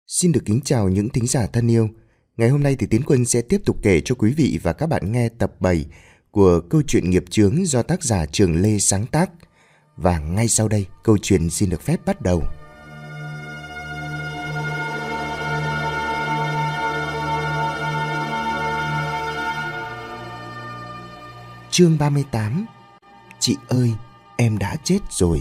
Xin được kính chào những thính giả thân yêu. Ngày hôm nay thì Tiến Quân sẽ tiếp tục kể cho quý vị và các bạn nghe tập 7 của câu chuyện nghiệp chướng do tác giả Trường Lê sáng tác. Và ngay sau đây, câu chuyện xin được phép bắt đầu. Chương 38. Chị ơi, em đã chết rồi.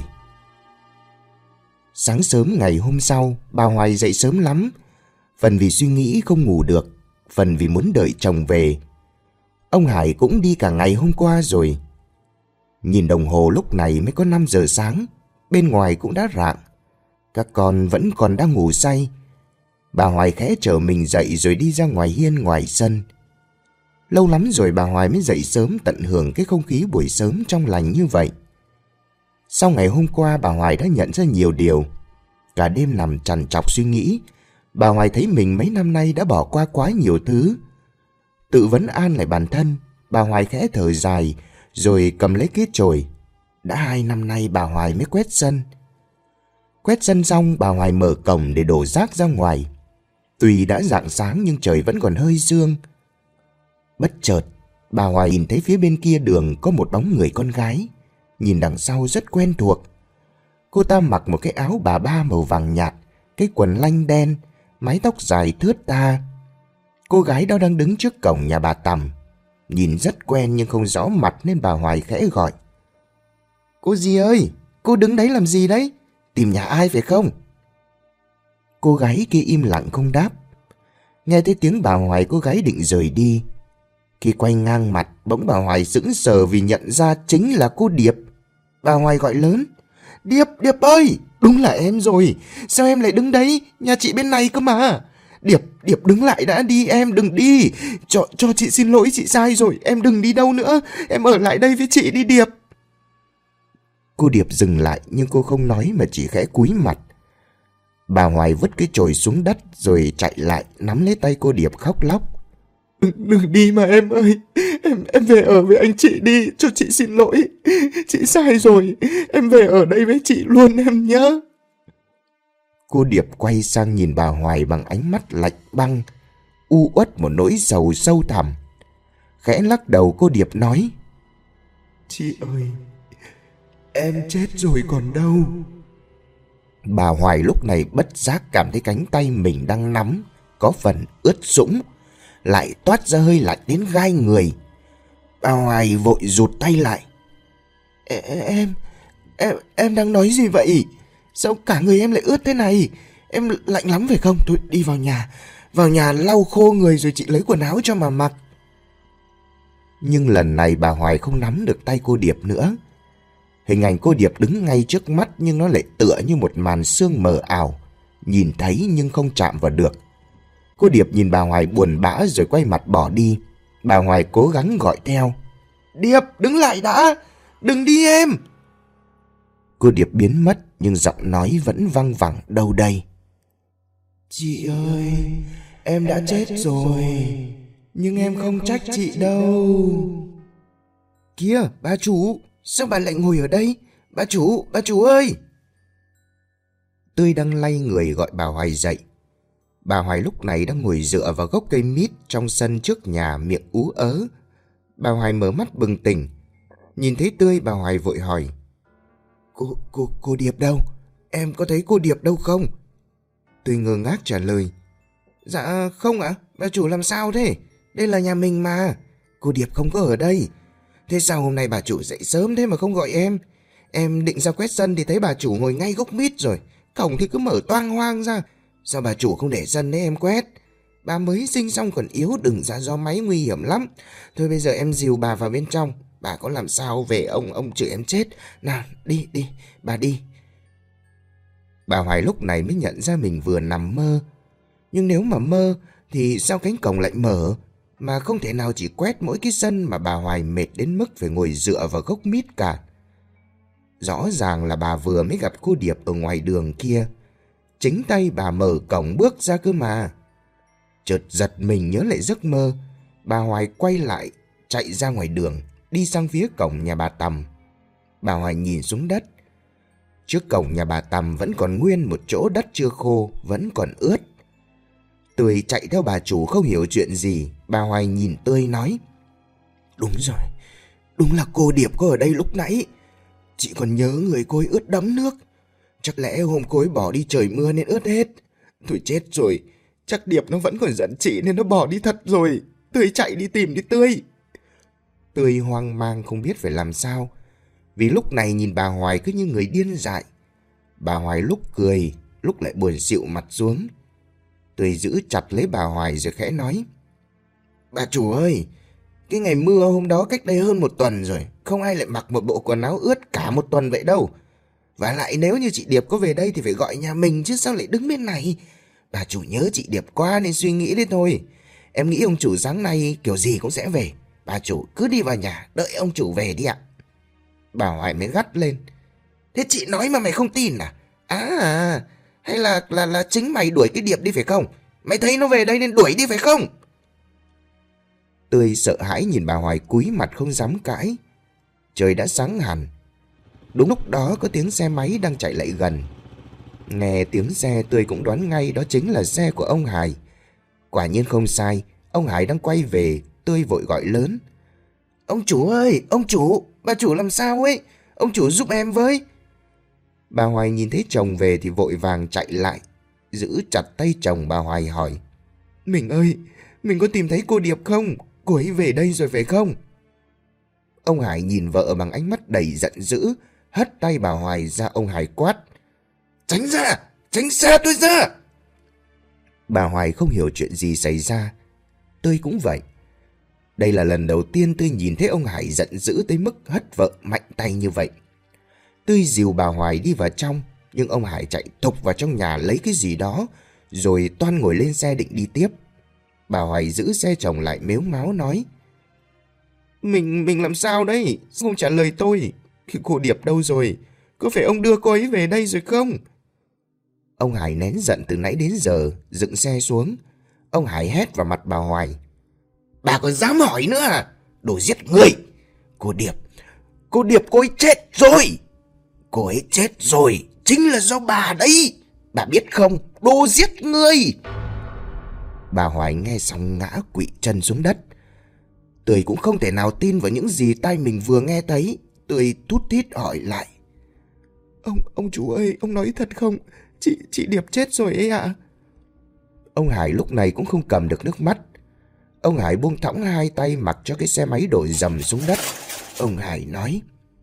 Sáng sớm ngày hôm sau, bà Hoài dậy sớm lắm. Phần vì suy nghĩ không ngủ được, phần vì muốn đợi chồng về. Ông Hải cũng đi cả ngày hôm qua rồi. Nhìn đồng hồ lúc này mới có 5 giờ sáng, bên ngoài cũng đã rạng. Các con vẫn còn đang ngủ say. Bà Hoài khẽ trở mình dậy rồi đi ra ngoài hiên ngoài sân. Lâu lắm rồi bà Hoài mới dậy sớm tận hưởng cái không khí buổi sớm trong lành như vậy. Sau ngày hôm qua bà Hoài đã nhận ra nhiều điều. Cả đêm nằm trằn trọc suy nghĩ, bà Hoài thấy mình mấy năm nay đã bỏ qua quá nhiều thứ. Tự vấn an lại bản thân, bà Hoài khẽ thở dài rồi cầm lấy cái chổi. Đã 2 năm nay bà Hoài mới quét sân. Quét sân xong bà Hoài mở cổng để đổ rác ra ngoài. Tuy đã rạng sáng nhưng trời vẫn còn hơi sương. Bất chợt bà Hoài nhìn thấy phía bên kia đường có một bóng người con gái. Nhìn đằng sau rất quen thuộc. Cô ta mặc một cái áo bà ba màu vàng nhạt, cái quần lanh đen, mái tóc dài thướt tha. Cô gái đó đang đứng trước cổng nhà bà Tầm. Nhìn rất quen nhưng không rõ mặt nên bà Hoài khẽ gọi. Cô dì ơi, cô đứng đấy làm gì đấy? Tìm nhà ai phải không? Cô gái kia im lặng không đáp. Nghe thấy tiếng bà Hoài, cô gái định rời đi. Khi quay ngang mặt, bỗng bà Hoài sững sờ vì nhận ra chính là cô Điệp. Bà Hoài gọi lớn. Điệp, Điệp ơi, đúng là em rồi. Sao em lại đứng đấy? Nhà chị bên này cơ mà. Điệp, Điệp đứng lại đã đi, em đừng đi. Cho chị xin lỗi, chị sai rồi. Em đừng đi đâu nữa. Em ở lại đây với chị đi Điệp. Cô Điệp dừng lại nhưng cô không nói mà chỉ khẽ cúi mặt. Bà Hoài vứt cái chổi xuống đất rồi chạy lại nắm lấy tay cô Điệp khóc lóc. Đừng đi mà em ơi. Em về ở với anh chị đi. Cho chị xin lỗi. Chị sai rồi. Em về ở đây với chị luôn em nhớ. Cô Điệp quay sang nhìn bà Hoài bằng ánh mắt lạnh băng, u uất một nỗi sầu sâu thẳm. Khẽ lắc đầu cô Điệp nói. Chị ơi, em chết rồi còn đâu. Bà Hoài lúc này bất giác cảm thấy cánh tay mình đang nắm có phần ướt sũng, lại toát ra hơi lạnh đến gai người. Bà Hoài vội rụt tay lại. Em đang nói gì vậy? Sao cả người em lại ướt thế này? Em lạnh lắm phải không? Thôi đi vào nhà. Vào nhà lau khô người rồi chị lấy quần áo cho mà mặc. Nhưng lần này bà Hoài không nắm được tay cô Điệp nữa. Hình ảnh cô Điệp đứng ngay trước mắt nhưng nó lại tựa như một màn sương mờ ảo. Nhìn thấy nhưng không chạm vào được. Cô Điệp nhìn bà Hoài buồn bã rồi quay mặt bỏ đi. Bà Hoài cố gắng gọi theo. Điệp, đứng lại đã. Đừng đi em. Cô Điệp biến mất nhưng giọng nói vẫn văng vẳng đâu đây. Chị ơi, em đã chết rồi. Nhưng em không trách chị đâu. Kìa, bà chủ, sao bà lại ngồi ở đây? Bà chủ ơi. Tươi đang lay người gọi bà Hoài dậy. Bà Hoài lúc này đang ngồi dựa vào gốc cây mít trong sân trước nhà, miệng ú ớ. Bà Hoài mở mắt bừng tỉnh. Nhìn thấy Tươi, bà Hoài vội hỏi. Cô Điệp đâu? Em có thấy cô Điệp đâu không? Tươi ngơ ngác trả lời. Dạ không ạ, bà chủ làm sao thế? Đây là nhà mình mà. Cô Điệp không có ở đây. Thế sao hôm nay bà chủ dậy sớm thế mà không gọi em? Em định ra quét sân thì thấy bà chủ ngồi ngay gốc mít rồi. Cổng thì cứ mở toang hoang ra. Sao bà chủ không để sân đấy em quét? Bà mới sinh xong còn yếu, đừng ra gió máy nguy hiểm lắm. Thôi bây giờ em dìu bà vào bên trong. Bà có làm sao về ông chửi em chết. Nào đi, bà đi. Bà Hoài lúc này mới nhận ra mình vừa nằm mơ. Nhưng nếu mà mơ thì sao cánh cổng lại mở? Mà không thể nào chỉ quét mỗi cái sân mà bà Hoài mệt đến mức phải ngồi dựa vào gốc mít cả. Rõ ràng là bà vừa mới gặp cô Điệp ở ngoài đường kia. Chính tay bà mở cổng bước ra cơ mà. Chợt giật mình nhớ lại giấc mơ. Bà Hoài quay lại, chạy ra ngoài đường, đi sang phía cổng nhà bà Tầm. Bà Hoài nhìn xuống đất. Trước cổng nhà bà Tầm vẫn còn nguyên một chỗ đất chưa khô, vẫn còn ướt. Tươi chạy theo bà chủ không hiểu chuyện gì. Bà Hoài nhìn Tươi nói: Đúng rồi, đúng là cô Điệp có ở đây lúc nãy. Chị còn nhớ người cô ấy ướt đẫm nước. Chắc lẽ hôm cô ấy bỏ đi trời mưa nên ướt hết. Thôi chết rồi, chắc Điệp nó vẫn còn giận chị nên nó bỏ đi thật rồi. Tươi chạy đi tìm đi Tươi. Tươi hoang mang không biết phải làm sao, vì lúc này nhìn bà Hoài cứ như người điên dại. Bà Hoài lúc cười, lúc lại buồn xịu mặt xuống. Tươi giữ chặt lấy bà Hoài rồi khẽ nói: Bà chủ ơi, cái ngày mưa hôm đó cách đây hơn 1 tuần rồi, không ai lại mặc một bộ quần áo ướt cả 1 tuần vậy đâu. Và lại nếu như chị Điệp có về đây thì phải gọi nhà mình chứ sao lại đứng bên này. Bà chủ nhớ chị Điệp quá nên suy nghĩ đấy thôi. Em nghĩ ông chủ sáng nay kiểu gì cũng sẽ về. Bà chủ cứ đi vào nhà đợi ông chủ về đi ạ. Bà Hoài mới gắt lên: Thế chị nói mà mày không tin à? Hay là chính mày đuổi cái Điệp đi phải không? Mày thấy nó về đây nên đuổi đi phải không? Tươi sợ hãi nhìn bà Hoài cúi mặt không dám cãi. Trời đã sáng hẳn. Đúng lúc đó có tiếng xe máy đang chạy lại gần. Nghe tiếng xe, Tươi cũng đoán ngay đó chính là xe của ông Hải. Quả nhiên không sai, ông Hải đang quay về. Tươi vội gọi lớn: Ông chủ ơi, ông chủ, bà chủ làm sao ấy? Ông chủ giúp em với. Bà Hoài nhìn thấy chồng về thì vội vàng chạy lại, giữ chặt tay chồng. Bà Hoài hỏi: Mình ơi, mình có tìm thấy cô Điệp không? Cô ấy về đây rồi phải không? Ông Hải nhìn vợ bằng ánh mắt đầy giận dữ, hất tay bà Hoài ra. Ông Hải quát: Tránh xa tôi ra. Bà Hoài không hiểu chuyện gì xảy ra. Tươi cũng vậy. Đây là lần đầu tiên Tươi nhìn thấy ông Hải giận dữ tới mức hất vợ mạnh tay như vậy. Tươi dìu bà Hoài đi vào trong, nhưng ông Hải chạy thục vào trong nhà lấy cái gì đó, rồi toan ngồi lên xe định đi tiếp. Bà Hoài giữ xe chồng lại mếu máo nói: Mình làm sao đấy? Không trả lời tôi. Cô Điệp đâu rồi? Có phải ông đưa cô ấy về đây rồi không? Ông Hải nén giận từ nãy đến giờ, dựng xe xuống. Ông Hải hét vào mặt bà Hoài: Bà còn dám hỏi nữa à? Đồ giết người! Cô Điệp cô ấy chết rồi! Cô ấy chết rồi, chính là do bà đấy! Bà biết không? Đồ giết người! Bà Hoài nghe xong ngã quỵ chân xuống đất. Tươi cũng không thể nào tin vào những gì tai mình vừa nghe thấy. Tươi thút thít hỏi lại: Ông chủ ơi, ông nói thật không? Chị Điệp chết rồi ấy ạ. Ông Hải lúc này cũng không cầm được nước mắt. Ông Hải buông thõng hai tay mặc cho cái xe máy đổ dầm xuống đất. Ông Hải nói: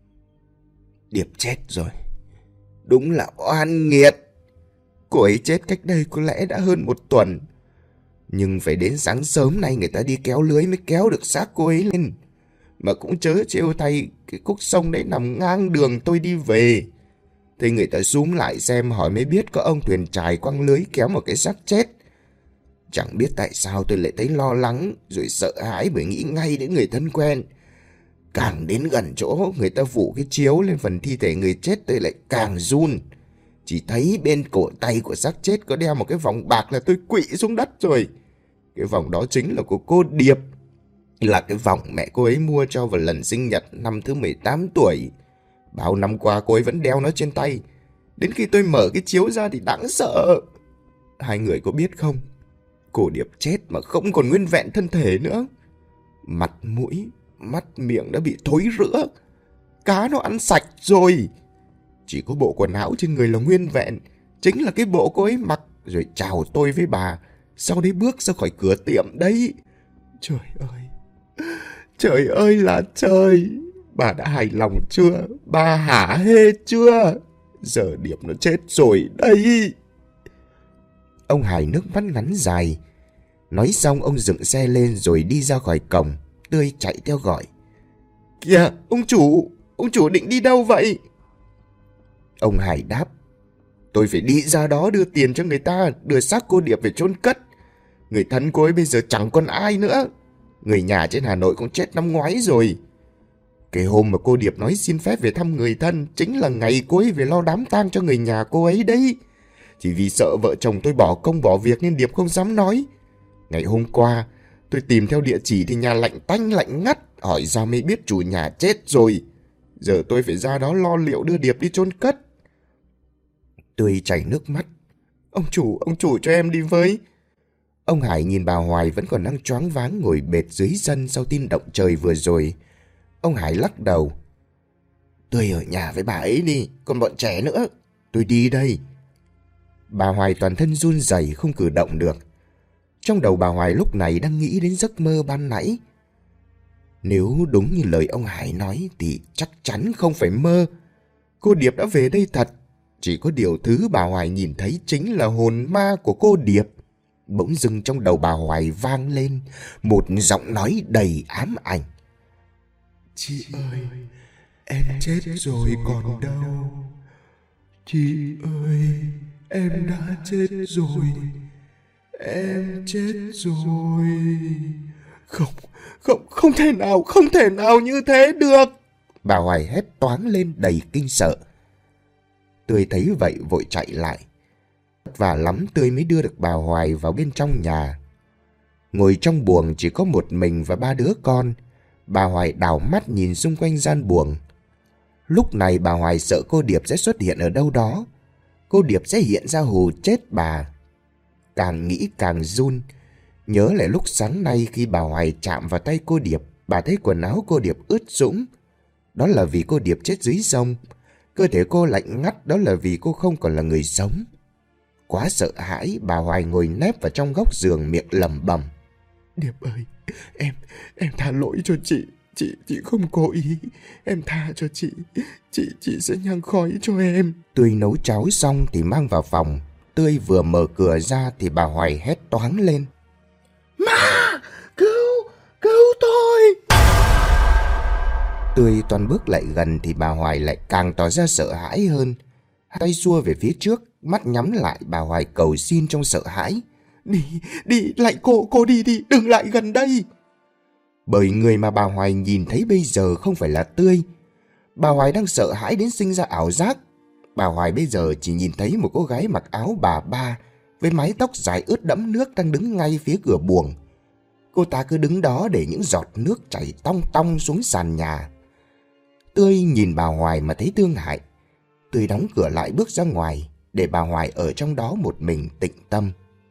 Điệp chết rồi. Đúng là oan nghiệt. Cô ấy chết cách đây có lẽ đã hơn 1 tuần. Nhưng phải đến sáng sớm nay người ta đi kéo lưới mới kéo được xác cô ấy lên. Mà cũng chớ trêu thay, cái khúc sông đấy nằm ngang đường tôi đi về. Thế người ta zoom lại xem hỏi mới biết có ông thuyền chài quăng lưới kéo một cái xác chết. Chẳng biết tại sao tôi lại thấy lo lắng rồi sợ hãi bởi nghĩ ngay đến người thân quen. Càng đến gần chỗ người ta phủ cái chiếu lên phần thi thể người chết tôi lại càng run. Chỉ thấy bên cổ tay của xác chết có đeo một cái vòng bạc là tôi quỵ xuống đất rồi. Cái vòng đó chính là của cô Điệp. Là cái vòng mẹ cô ấy mua cho vào lần sinh nhật năm thứ 18 tuổi. Bao năm qua cô ấy vẫn đeo nó trên tay. Đến khi tôi mở cái chiếu ra thì đáng sợ. Hai người có biết không? Cô Điệp chết mà không còn nguyên vẹn thân thể nữa. Mặt mũi, mắt miệng đã bị thối rữa. Cá nó ăn sạch rồi. Chỉ có bộ quần áo trên người là nguyên vẹn. Chính là cái bộ cô ấy mặc rồi chào tôi với bà. Sau đấy bước ra khỏi cửa tiệm đấy. Trời ơi là trời. Bà đã hài lòng chưa? Bà hả hê chưa? Giờ Điệp nó chết rồi đây. Ông Hải nước mắt ngắn dài. Nói xong ông dựng xe lên rồi đi ra khỏi cổng. Tươi chạy theo gọi: Kìa ông chủ định đi đâu vậy? Ông Hải đáp: Tôi phải đi ra đó đưa tiền cho người ta, đưa xác cô Điệp về chôn cất. Người thân cô ấy bây giờ chẳng còn ai nữa. Người nhà trên Hà Nội cũng chết năm ngoái rồi. Cái hôm mà cô Điệp nói xin phép về thăm người thân chính là ngày cô ấy về lo đám tang cho người nhà cô ấy đấy. Chỉ vì sợ vợ chồng tôi bỏ công bỏ việc nên Điệp không dám nói. Ngày hôm qua tôi tìm theo địa chỉ thì nhà lạnh tanh lạnh ngắt, hỏi ra mới biết chủ nhà chết rồi. Giờ tôi phải ra đó lo liệu đưa Điệp đi chôn cất. Tươi chảy nước mắt: Ông chủ cho em đi với. Ông Hải nhìn bà Hoài vẫn còn đang choáng váng ngồi bệt dưới sân sau tin động trời vừa rồi. Ông Hải lắc đầu. Tôi ở nhà với bà ấy đi, còn bọn trẻ nữa. Tôi đi đây. Bà Hoài toàn thân run rẩy không cử động được. Trong đầu bà Hoài lúc này đang nghĩ đến giấc mơ ban nãy. Nếu đúng như lời ông Hải nói thì chắc chắn không phải mơ. Cô Điệp đã về đây thật. Chỉ có điều thứ bà Hoài nhìn thấy chính là hồn ma của cô Điệp. Bỗng dưng trong đầu bà Hoài vang lên một giọng nói đầy ám ảnh. Chị ơi, em chết rồi còn đâu. Chị ơi, em đã chết rồi. Em chết rồi. Không thể nào như thế được. Bà Hoài hét toáng lên đầy kinh sợ. Tươi thấy vậy vội chạy lại. Vất vả lắm Tươi mới đưa được bà Hoài vào bên trong nhà. Ngồi trong buồng chỉ có một mình và 3 đứa con. Bà Hoài đảo mắt nhìn xung quanh gian buồng. Lúc này bà Hoài sợ cô Điệp sẽ xuất hiện ở đâu đó. Cô Điệp sẽ hiện ra hù chết bà. Càng nghĩ càng run. Nhớ lại lúc sáng nay khi bà Hoài chạm vào tay cô Điệp, bà thấy quần áo cô Điệp ướt sũng. Đó là vì cô Điệp chết dưới sông. Cơ thể cô lạnh ngắt, đó là vì cô không còn là người sống. Quá sợ hãi, bà Hoài ngồi nép vào trong góc giường miệng lẩm bẩm. Điệp ơi, em tha lỗi cho chị. Chị không cố ý. Em tha cho chị. Chị sẽ nhang khói cho em. Tươi nấu cháo xong thì mang vào phòng. Tươi vừa mở cửa ra thì bà Hoài hét toáng lên. Ma! Cứu tôi! Tươi toàn bước lại gần thì bà Hoài lại càng tỏ ra sợ hãi hơn. Tay xua về phía trước, mắt nhắm lại, bà Hoài cầu xin trong sợ hãi. Đi, lại cô đi, đừng lại gần đây. Bởi người mà bà Hoài nhìn thấy bây giờ không phải là Tươi. Bà Hoài đang sợ hãi đến sinh ra ảo giác. Bà Hoài bây giờ chỉ nhìn thấy một cô gái mặc áo bà ba với mái tóc dài ướt đẫm nước đang đứng ngay phía cửa buồng. Cô ta cứ đứng đó để những giọt nước chảy tong tong xuống sàn nhà. Tươi nhìn bà Hoài mà thấy thương hại. Tươi đóng cửa lại bước ra ngoài để bà Hoài ở trong đó một mình tĩnh tâm.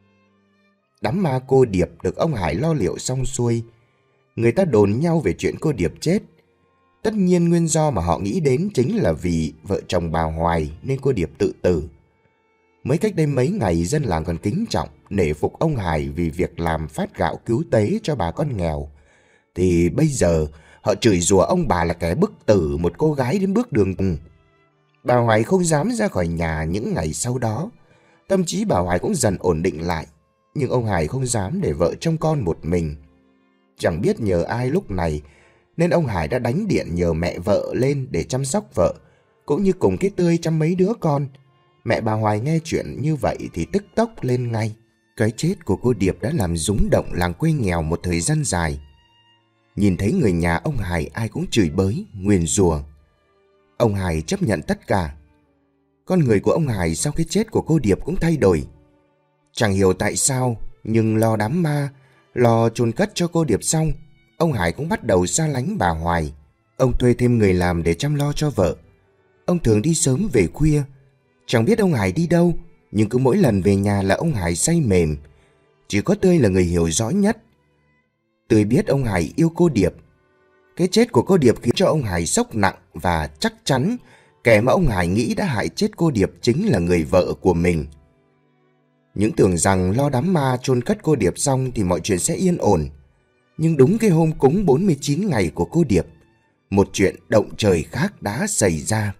Đám ma cô Điệp được ông Hải lo liệu xong xuôi. Người ta đồn nhau về chuyện cô Điệp chết. Tất nhiên nguyên do mà họ nghĩ đến chính là vì vợ chồng bà Hoài nên cô Điệp tự tử. Mới cách đây mấy ngày dân làng còn kính trọng, nể phục ông Hải vì việc làm phát gạo cứu tế cho bà con nghèo. Thì bây giờ họ chửi rủa ông bà là kẻ bức tử một cô gái đến bước đường cùng. Bà Hoài không dám ra khỏi nhà những ngày sau đó. Tâm trí bà Hoài cũng dần ổn định lại. Nhưng ông Hải không dám để vợ trông con một mình. Chẳng biết nhờ ai lúc này, nên ông Hải đã đánh điện nhờ mẹ vợ lên để chăm sóc vợ, cũng như cùng cái Tươi chăm mấy đứa con. Mẹ bà Hoài nghe chuyện như vậy thì tức tốc lên ngay. Cái chết của cô Điệp đã làm rúng động làng quê nghèo một thời gian dài. Nhìn thấy người nhà ông Hải ai cũng chửi bới, nguyền rủa. Ông Hải chấp nhận tất cả. Con người của ông Hải sau cái chết của cô Điệp cũng thay đổi. Chẳng hiểu tại sao, nhưng lo đám ma, lo chôn cất cho cô Điệp xong, ông Hải cũng bắt đầu xa lánh bà Hoài. Ông thuê thêm người làm để chăm lo cho vợ. Ông thường đi sớm về khuya. Chẳng biết ông Hải đi đâu, nhưng cứ mỗi lần về nhà là ông Hải say mềm. Chỉ có Tươi là người hiểu rõ nhất. Tươi biết ông Hải yêu cô Điệp. Cái chết của cô Điệp khiến cho ông Hải sốc nặng và chắc chắn kẻ mà ông Hải nghĩ đã hại chết cô Điệp chính là người vợ của mình. Những tưởng rằng lo đám ma chôn cất cô Điệp xong thì mọi chuyện sẽ yên ổn. Nhưng đúng cái hôm cúng 49 ngày của cô Điệp, một chuyện động trời khác đã xảy ra.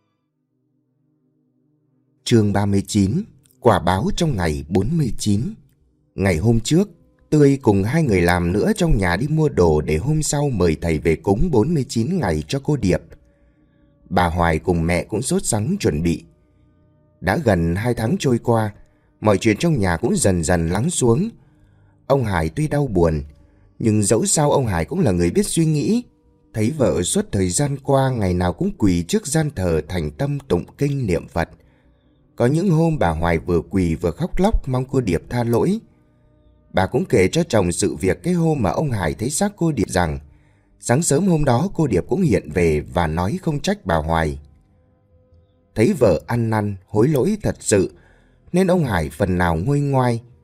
Chương 39. Quả báo trong ngày 49. Ngày hôm trước, Tươi cùng 2 người làm nữa trong nhà đi mua đồ để hôm sau mời thầy về cúng 49 ngày cho cô Điệp. Bà Hoài cùng mẹ cũng sốt sắng chuẩn bị. Đã gần 2 tháng trôi qua, mọi chuyện trong nhà cũng dần dần lắng xuống. Ông Hải tuy đau buồn, nhưng dẫu sao ông Hải cũng là người biết suy nghĩ. Thấy vợ suốt thời gian qua ngày nào cũng quỳ trước gian thờ thành tâm tụng kinh niệm Phật. Có những hôm bà Hoài vừa quỳ vừa khóc lóc mong cô Điệp tha lỗi. Bà cũng kể cho chồng sự việc cái hôm mà ông Hải thấy xác cô Điệp rằng sáng sớm hôm đó cô Điệp cũng hiện về và nói không trách bà Hoài. Thấy vợ ăn năn hối lỗi thật sự nên ông Hải phần nào nguôi ngoai.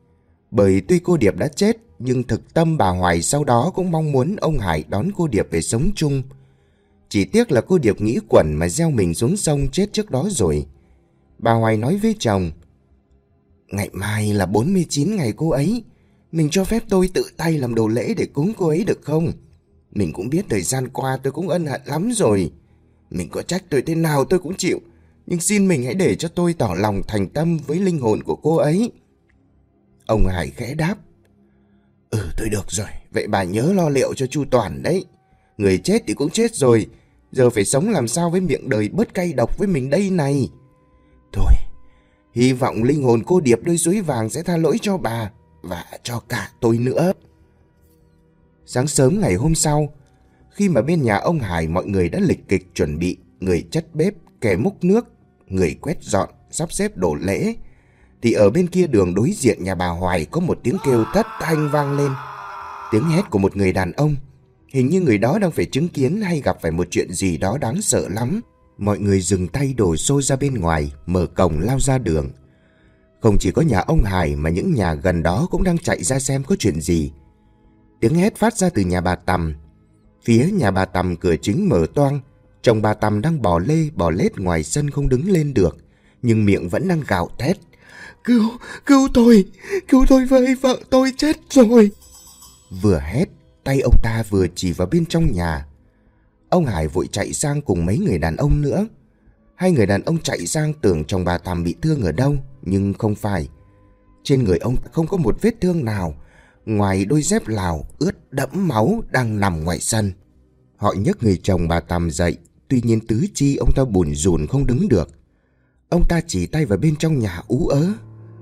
Bởi tuy cô Điệp đã chết, nhưng thực tâm bà Hoài sau đó cũng mong muốn ông Hải đón cô Điệp về sống chung. Chỉ tiếc là cô Điệp nghĩ quẩn mà gieo mình xuống sông chết trước đó rồi. Bà Hoài nói với chồng: "Ngày mai là 49 ngày cô ấy. Mình cho phép tôi tự tay làm đồ lễ để cúng cô ấy được không? Mình cũng biết thời gian qua tôi cũng ân hận lắm rồi. Mình có trách tôi thế nào tôi cũng chịu. Nhưng xin mình hãy để cho tôi tỏ lòng thành tâm với linh hồn của cô ấy." Ông Hải khẽ đáp: Thôi được rồi. Vậy bà nhớ lo liệu cho chu toàn đấy. Người chết thì cũng chết rồi. Giờ phải sống làm sao với miệng đời bớt cay độc với mình đây này. Thôi, hy vọng linh hồn cô Điệp đôi suối vàng sẽ tha lỗi cho bà và cho cả tôi nữa. Sáng sớm ngày hôm sau, khi mà bên nhà ông Hải mọi người đã lịch kịch chuẩn bị, người chất bếp, kẻ múc nước, người quét dọn, sắp xếp đồ lễ, thì ở bên kia đường đối diện nhà bà Hoài có một tiếng kêu thất thanh vang lên. Tiếng hét của một người đàn ông. Hình như người đó đang phải chứng kiến hay gặp phải một chuyện gì đó đáng sợ lắm. Mọi người dừng tay đổ xô ra bên ngoài, mở cổng lao ra đường. Không chỉ có nhà ông Hải mà những nhà gần đó cũng đang chạy ra xem có chuyện gì. Tiếng hét phát ra từ nhà bà Tằm. Phía nhà bà Tằm cửa chính mở toang. Chồng bà Tằm đang bò lê bò lết ngoài sân không đứng lên được, nhưng miệng vẫn đang gào thét: Cứu tôi với, vợ tôi chết rồi. Vừa hét, tay ông ta vừa chỉ vào bên trong nhà. Ông Hải vội chạy sang cùng mấy người đàn ông nữa. Hai người đàn ông chạy sang tưởng chồng bà Tằm bị thương ở đâu, nhưng không phải. Trên người ông không có một vết thương nào, ngoài đôi dép Lào ướt đẫm máu đang nằm ngoài sân. Họ nhấc người chồng bà Tằm dậy, tuy nhiên tứ chi ông ta bủn rủn không đứng được. Ông ta chỉ tay vào bên trong nhà ú ớ: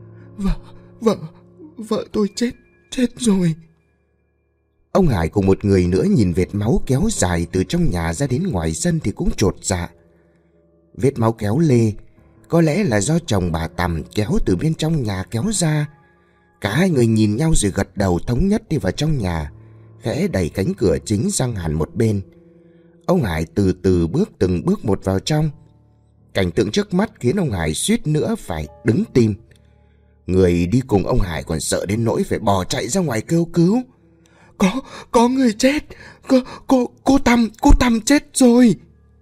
Vợ tôi chết rồi. Ông Hải cùng một người nữa nhìn vệt máu kéo dài từ trong nhà ra đến ngoài sân thì cũng chột dạ. Vết máu kéo lê, có lẽ là do chồng bà Tằm kéo từ bên trong nhà kéo ra. Cả hai người nhìn nhau rồi gật đầu thống nhất đi vào trong nhà, khẽ đẩy cánh cửa chính sang hẳn một bên. Ông Hải từ từ bước từng bước một vào trong. Cảnh tượng trước mắt khiến ông Hải suýt nữa phải đứng tim. Người đi cùng ông Hải còn sợ đến nỗi phải bò chạy ra ngoài kêu cứu: Có người chết. Cô Tằm chết rồi.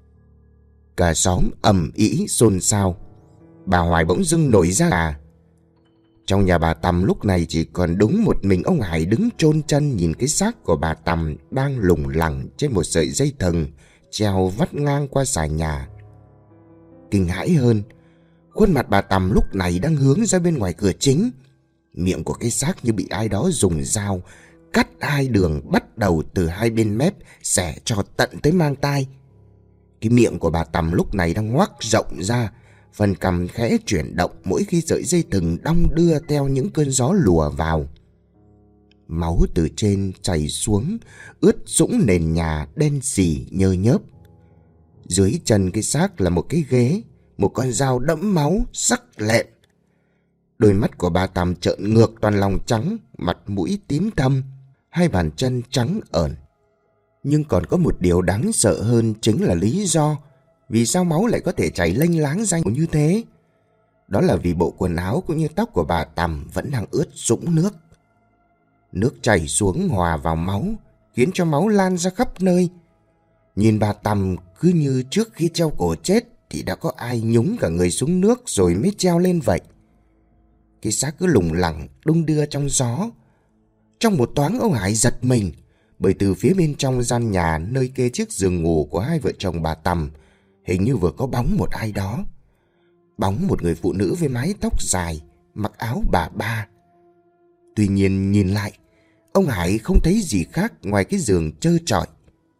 Cả xóm ầm ĩ xôn xao. Bà Hoài bỗng dưng nổi da gà. Trong nhà bà Tằm lúc này chỉ còn đúng một mình ông Hải đứng chôn chân nhìn cái xác của bà Tằm đang lủng lẳng trên một sợi dây thừng treo vắt ngang qua xà nhà. Kinh hãi hơn, khuôn mặt bà Tằm lúc này đang hướng ra bên ngoài cửa chính. Miệng của cái xác như bị ai đó dùng dao cắt hai đường, bắt đầu từ hai bên mép xẻ cho tận tới mang tai. Cái miệng của bà Tằm lúc này đang ngoác rộng ra, phần cằm khẽ chuyển động mỗi khi sợi dây thừng đong đưa theo những cơn gió lùa vào. Máu từ trên chảy xuống, ướt sũng nền nhà đen sì nhơ nhớp. Dưới chân cái xác là một cái ghế, một con dao đẫm máu sắc lẹm. Đôi mắt của bà Tằm trợn ngược toàn lòng trắng, mặt mũi tím thâm, hai bàn chân trắng ởn. Nhưng còn có một điều đáng sợ hơn chính là lý do vì sao máu lại có thể chảy lênh láng ra như thế. Đó là vì bộ quần áo cũng như tóc của bà Tằm vẫn đang ướt sũng nước. Nước chảy xuống hòa vào máu, khiến cho máu lan ra khắp nơi. Nhìn bà Tằm cứ như trước khi treo cổ chết thì đã có ai nhúng cả người xuống nước rồi mới treo lên vậy. Cái xác cứ lủng lẳng đung đưa trong gió. Trong một thoáng ông Hải giật mình, bởi từ phía bên trong gian nhà nơi kê chiếc giường ngủ của hai vợ chồng bà Tằm hình như vừa có bóng một ai đó. Bóng một người phụ nữ với mái tóc dài, mặc áo bà ba. Tuy nhiên nhìn lại, ông Hải không thấy gì khác ngoài cái giường trơ trọi.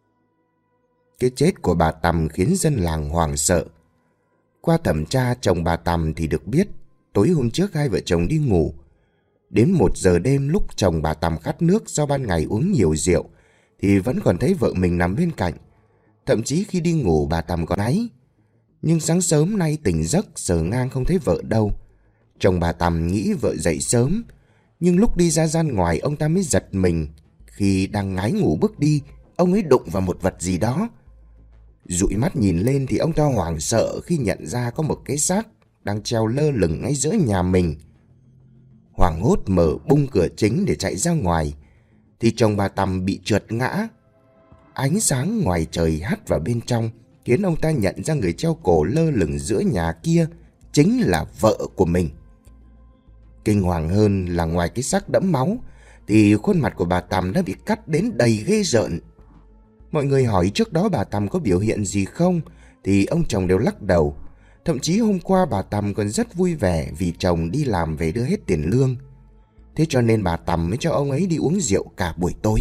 Cái chết của bà Tằm khiến dân làng hoảng sợ. Qua thẩm tra chồng bà Tằm thì được biết tối hôm trước hai vợ chồng đi ngủ. Đến 1 giờ đêm lúc chồng bà Tằm khát nước do ban ngày uống nhiều rượu thì vẫn còn thấy vợ mình nằm bên cạnh. Thậm chí khi đi ngủ bà Tằm còn ngáy. Nhưng sáng sớm nay tỉnh giấc sờ ngang không thấy vợ đâu. Chồng bà Tằm nghĩ vợ dậy sớm, nhưng lúc đi ra gian ngoài ông ta mới giật mình. Khi đang ngáy ngủ bước đi, ông ấy đụng vào một vật gì đó. Dụi mắt nhìn lên thì ông ta hoảng sợ khi nhận ra có một cái xác đang treo lơ lửng ngay giữa nhà mình. Hoảng hốt mở bung cửa chính để chạy ra ngoài thì chồng bà Tằm bị trượt ngã. Ánh sáng ngoài trời hắt vào bên trong khiến ông ta nhận ra người treo cổ lơ lửng giữa nhà kia chính là vợ của mình. Kinh hoàng hơn là ngoài cái xác đẫm máu thì khuôn mặt của bà Tằm đã bị cắt đến đầy ghê rợn. Mọi người hỏi trước đó bà Tằm có biểu hiện gì không thì ông chồng đều lắc đầu. Thậm chí hôm qua bà Tằm còn rất vui vẻ vì chồng đi làm về đưa hết tiền lương. Thế cho nên bà Tằm mới cho ông ấy đi uống rượu cả buổi tối.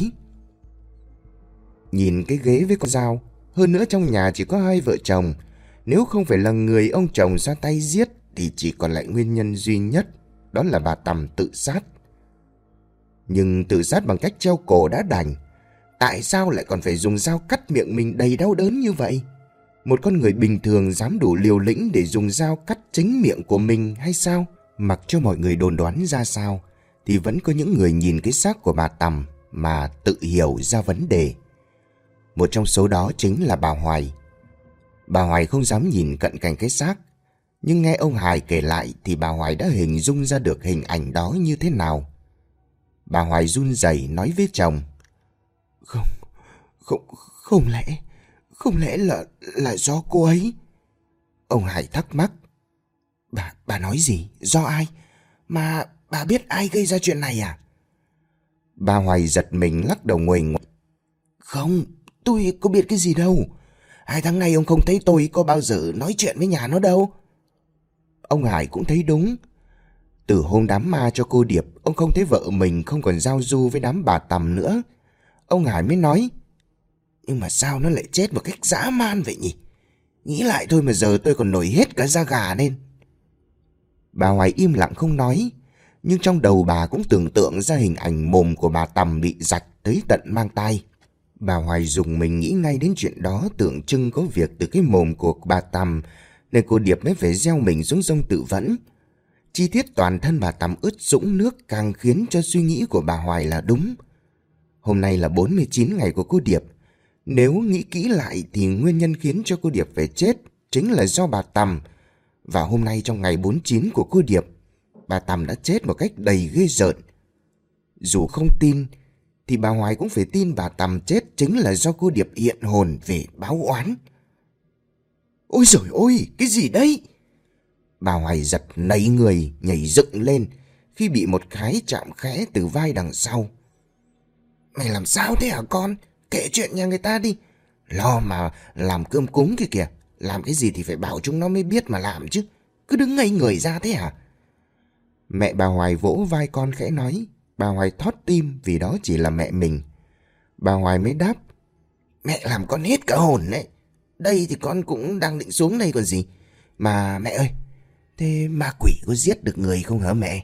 Nhìn cái ghế với con dao, hơn nữa trong nhà chỉ có hai vợ chồng, nếu không phải là người ông chồng ra tay giết thì chỉ còn lại nguyên nhân duy nhất, đó là bà Tằm tự sát. Nhưng tự sát bằng cách treo cổ đã đành, tại sao lại còn phải dùng dao cắt miệng mình đầy đau đớn như vậy? Một con người bình thường dám đủ liều lĩnh để dùng dao cắt chính miệng của mình hay sao? Mặc cho mọi người đồn đoán ra sao thì vẫn có những người nhìn cái xác của bà Tằm mà tự hiểu ra vấn đề. Một trong số đó chính là bà Hoài. Bà Hoài không dám nhìn cận cảnh cái xác, nhưng nghe ông Hải kể lại thì bà Hoài đã hình dung ra được hình ảnh đó như thế nào. Bà Hoài run rẩy nói với chồng: Không lẽ là do cô ấy? Ông Hải thắc mắc: Bà nói gì? Do ai? Mà bà biết ai gây ra chuyện này à? Bà Hoài giật mình lắc đầu nguềnh ngoạc: Không, tôi có biết cái gì đâu. 2 tháng nay ông không thấy tôi có bao giờ nói chuyện với nhà nó đâu. Ông Hải cũng thấy đúng. Từ hôm đám ma cho cô Điệp, ông không thấy vợ mình không còn giao du với đám bà Tằm nữa. Ông Hải mới nói: Nhưng mà sao nó lại chết một cách dã man vậy nhỉ? Nghĩ lại thôi mà giờ tôi còn nổi hết cả da gà lên. Bà Hoài im lặng không nói, nhưng trong đầu bà cũng tưởng tượng ra hình ảnh mồm của bà Tằm bị rạch tới tận mang tai. Bà Hoài dùng mình nghĩ ngay đến chuyện đó, tưởng chừng có việc từ cái mồm của bà Tằm nên cô Điệp mới phải gieo mình xuống sông tự vẫn. Chi tiết toàn thân bà Tằm ướt sũng nước càng khiến cho suy nghĩ của bà Hoài là đúng. Hôm nay là 49 ngày của cô Điệp. Nếu nghĩ kỹ lại thì nguyên nhân khiến cho cô Điệp phải chết chính là do bà Tằm. Và hôm nay trong ngày 49 của cô Điệp, bà Tằm đã chết một cách đầy ghê rợn. Dù không tin thì bà Hoài cũng phải tin bà Tằm chết chính là do cô Điệp hiện hồn về báo oán. Ôi giời ôi, cái gì đấy? Bà Hoài giật nảy người nhảy dựng lên khi bị một cái chạm khẽ từ vai đằng sau. Mày làm sao thế hả con? Kể chuyện nhà người ta đi. Lo mà làm cơm cúng kìa kìa. Làm cái gì thì phải bảo chúng nó mới biết mà làm chứ. Cứ đứng ngây người ra thế hả? Mẹ bà Hoài vỗ vai con khẽ nói. Bà Hoài thót tim vì đó chỉ là mẹ mình. Bà Hoài mới đáp: Mẹ làm con hết cả hồn đấy. Đây thì con cũng đang định xuống đây còn gì. Mà mẹ ơi, thế ma quỷ có giết được người không hả mẹ?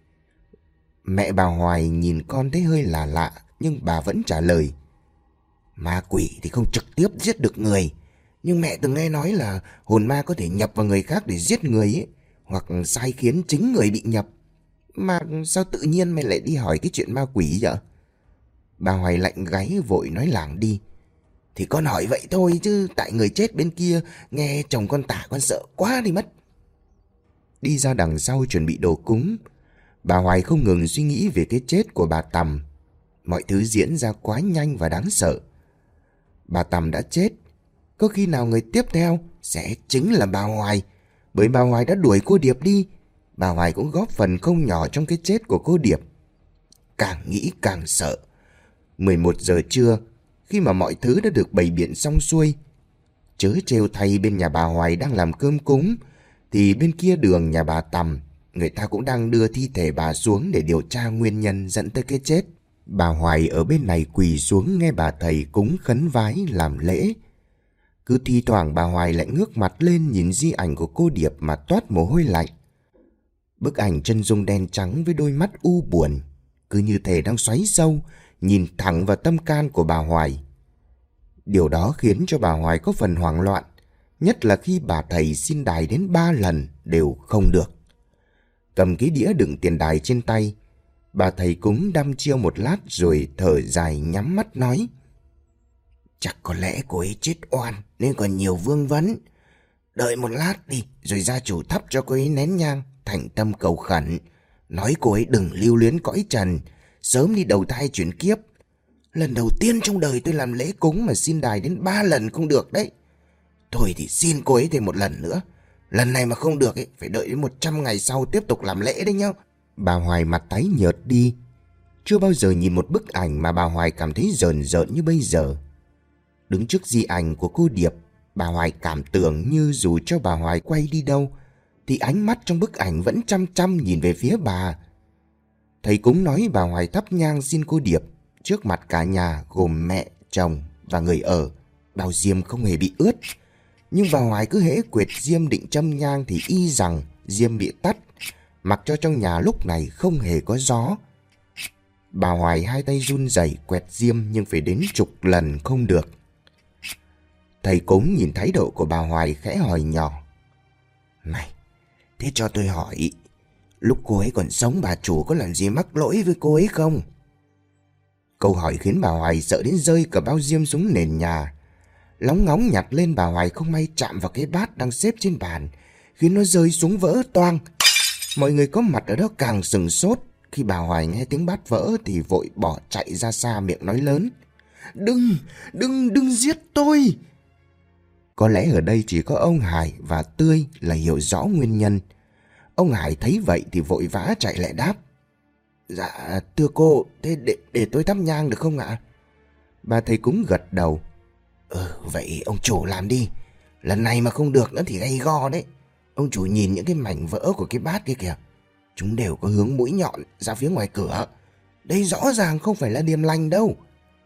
Mẹ bà Hoài nhìn con thấy hơi lạ lạ, nhưng bà vẫn trả lời: Ma quỷ thì không trực tiếp giết được người, nhưng mẹ từng nghe nói là hồn ma có thể nhập vào người khác để giết người ấy, hoặc sai khiến chính người bị nhập. Mà sao tự nhiên mày lại đi hỏi cái chuyện ma quỷ vậy? Bà Hoài lạnh gáy vội nói lảng đi: Thì con hỏi vậy thôi chứ tại người chết bên kia nghe chồng con tả con sợ quá đi mất. Đi ra đằng sau chuẩn bị đồ cúng, bà Hoài không ngừng suy nghĩ về cái chết của bà Tằm. Mọi thứ diễn ra quá nhanh và đáng sợ. Bà Tằm đã chết, có khi nào người tiếp theo sẽ chính là bà Hoài? Bởi bà Hoài đã đuổi cô Điệp đi. Bà Hoài cũng góp phần không nhỏ trong cái chết của cô Điệp. Càng nghĩ càng sợ. 11 giờ trưa, khi mà mọi thứ đã được bày biện xong xuôi, chớ trêu thay bên nhà bà Hoài đang làm cơm cúng, thì bên kia đường nhà bà Tằm, người ta cũng đang đưa thi thể bà xuống để điều tra nguyên nhân dẫn tới cái chết. Bà Hoài ở bên này quỳ xuống nghe bà thầy cúng khấn vái làm lễ. Cứ thi thoảng bà Hoài lại ngước mặt lên nhìn di ảnh của cô Điệp mà toát mồ hôi lạnh. Bức ảnh chân dung đen trắng với đôi mắt u buồn, cứ như thể đang xoáy sâu, nhìn thẳng vào tâm can của bà Hoài. Điều đó khiến cho bà Hoài có phần hoảng loạn, nhất là khi bà thầy xin đài đến 3 lần đều không được. Cầm cái đĩa đựng tiền đài trên tay, bà thầy cúng đăm chiêu một lát rồi thở dài nhắm mắt nói: Chắc có lẽ cô ấy chết oan nên còn nhiều vương vấn. Đợi một lát đi rồi gia chủ thắp cho cô ấy nén nhang, thành tâm cầu khẩn. Nói cô ấy đừng lưu luyến cõi trần, sớm đi đầu thai chuyển kiếp. Lần đầu tiên trong đời tôi làm lễ cúng mà xin đài đến 3 lần không được đấy. Thôi thì xin cô ấy thêm một lần nữa. Lần này mà không được ấy, phải đợi đến 100 ngày sau tiếp tục làm lễ đấy nhá. Bà Hoài mặt tái nhợt đi. Chưa bao giờ nhìn một bức ảnh mà bà Hoài cảm thấy rờn rợn như bây giờ. Đứng trước di ảnh của cô Điệp, bà Hoài cảm tưởng như dù cho bà Hoài quay đi đâu thì ánh mắt trong bức ảnh vẫn chăm chăm nhìn về phía bà. Thầy cúng nói bà Hoài thắp nhang xin cô Điệp trước mặt cả nhà gồm mẹ, chồng và người ở. Bao diêm không hề bị ướt. Nhưng bà Hoài cứ hễ quệt diêm định châm nhang thì y rằng diêm bị tắt, mặc cho trong nhà lúc này không hề có gió. Bà Hoài hai tay run rẩy quẹt diêm nhưng phải đến chục lần không được. Thầy cúng nhìn thái độ của bà Hoài khẽ hỏi nhỏ. Này, thế cho tôi hỏi, lúc cô ấy còn sống bà chủ có làm gì mắc lỗi với cô ấy không? Câu hỏi khiến bà Hoài sợ đến rơi cả bao diêm xuống nền nhà. Lóng ngóng nhặt lên, bà Hoài không may chạm vào cái bát đang xếp trên bàn, khiến nó rơi xuống vỡ toang. Mọi người có mặt ở đó càng sửng sốt. Khi bà Hoài nghe tiếng bát vỡ thì vội bỏ chạy ra xa, miệng nói lớn. Đừng giết tôi. Có lẽ ở đây chỉ có ông Hải và Tươi là hiểu rõ nguyên nhân. Ông Hải thấy vậy thì vội vã chạy lại đáp. Dạ thưa cô, thế để tôi thắp nhang được không ạ? Bà thầy cúng gật đầu. Vậy ông chủ làm đi. Lần này mà không được nữa thì gay go đấy. Ông chủ nhìn những cái mảnh vỡ của cái bát kia kìa. Chúng đều có hướng mũi nhọn ra phía ngoài cửa. Đây rõ ràng không phải là điềm lành đâu.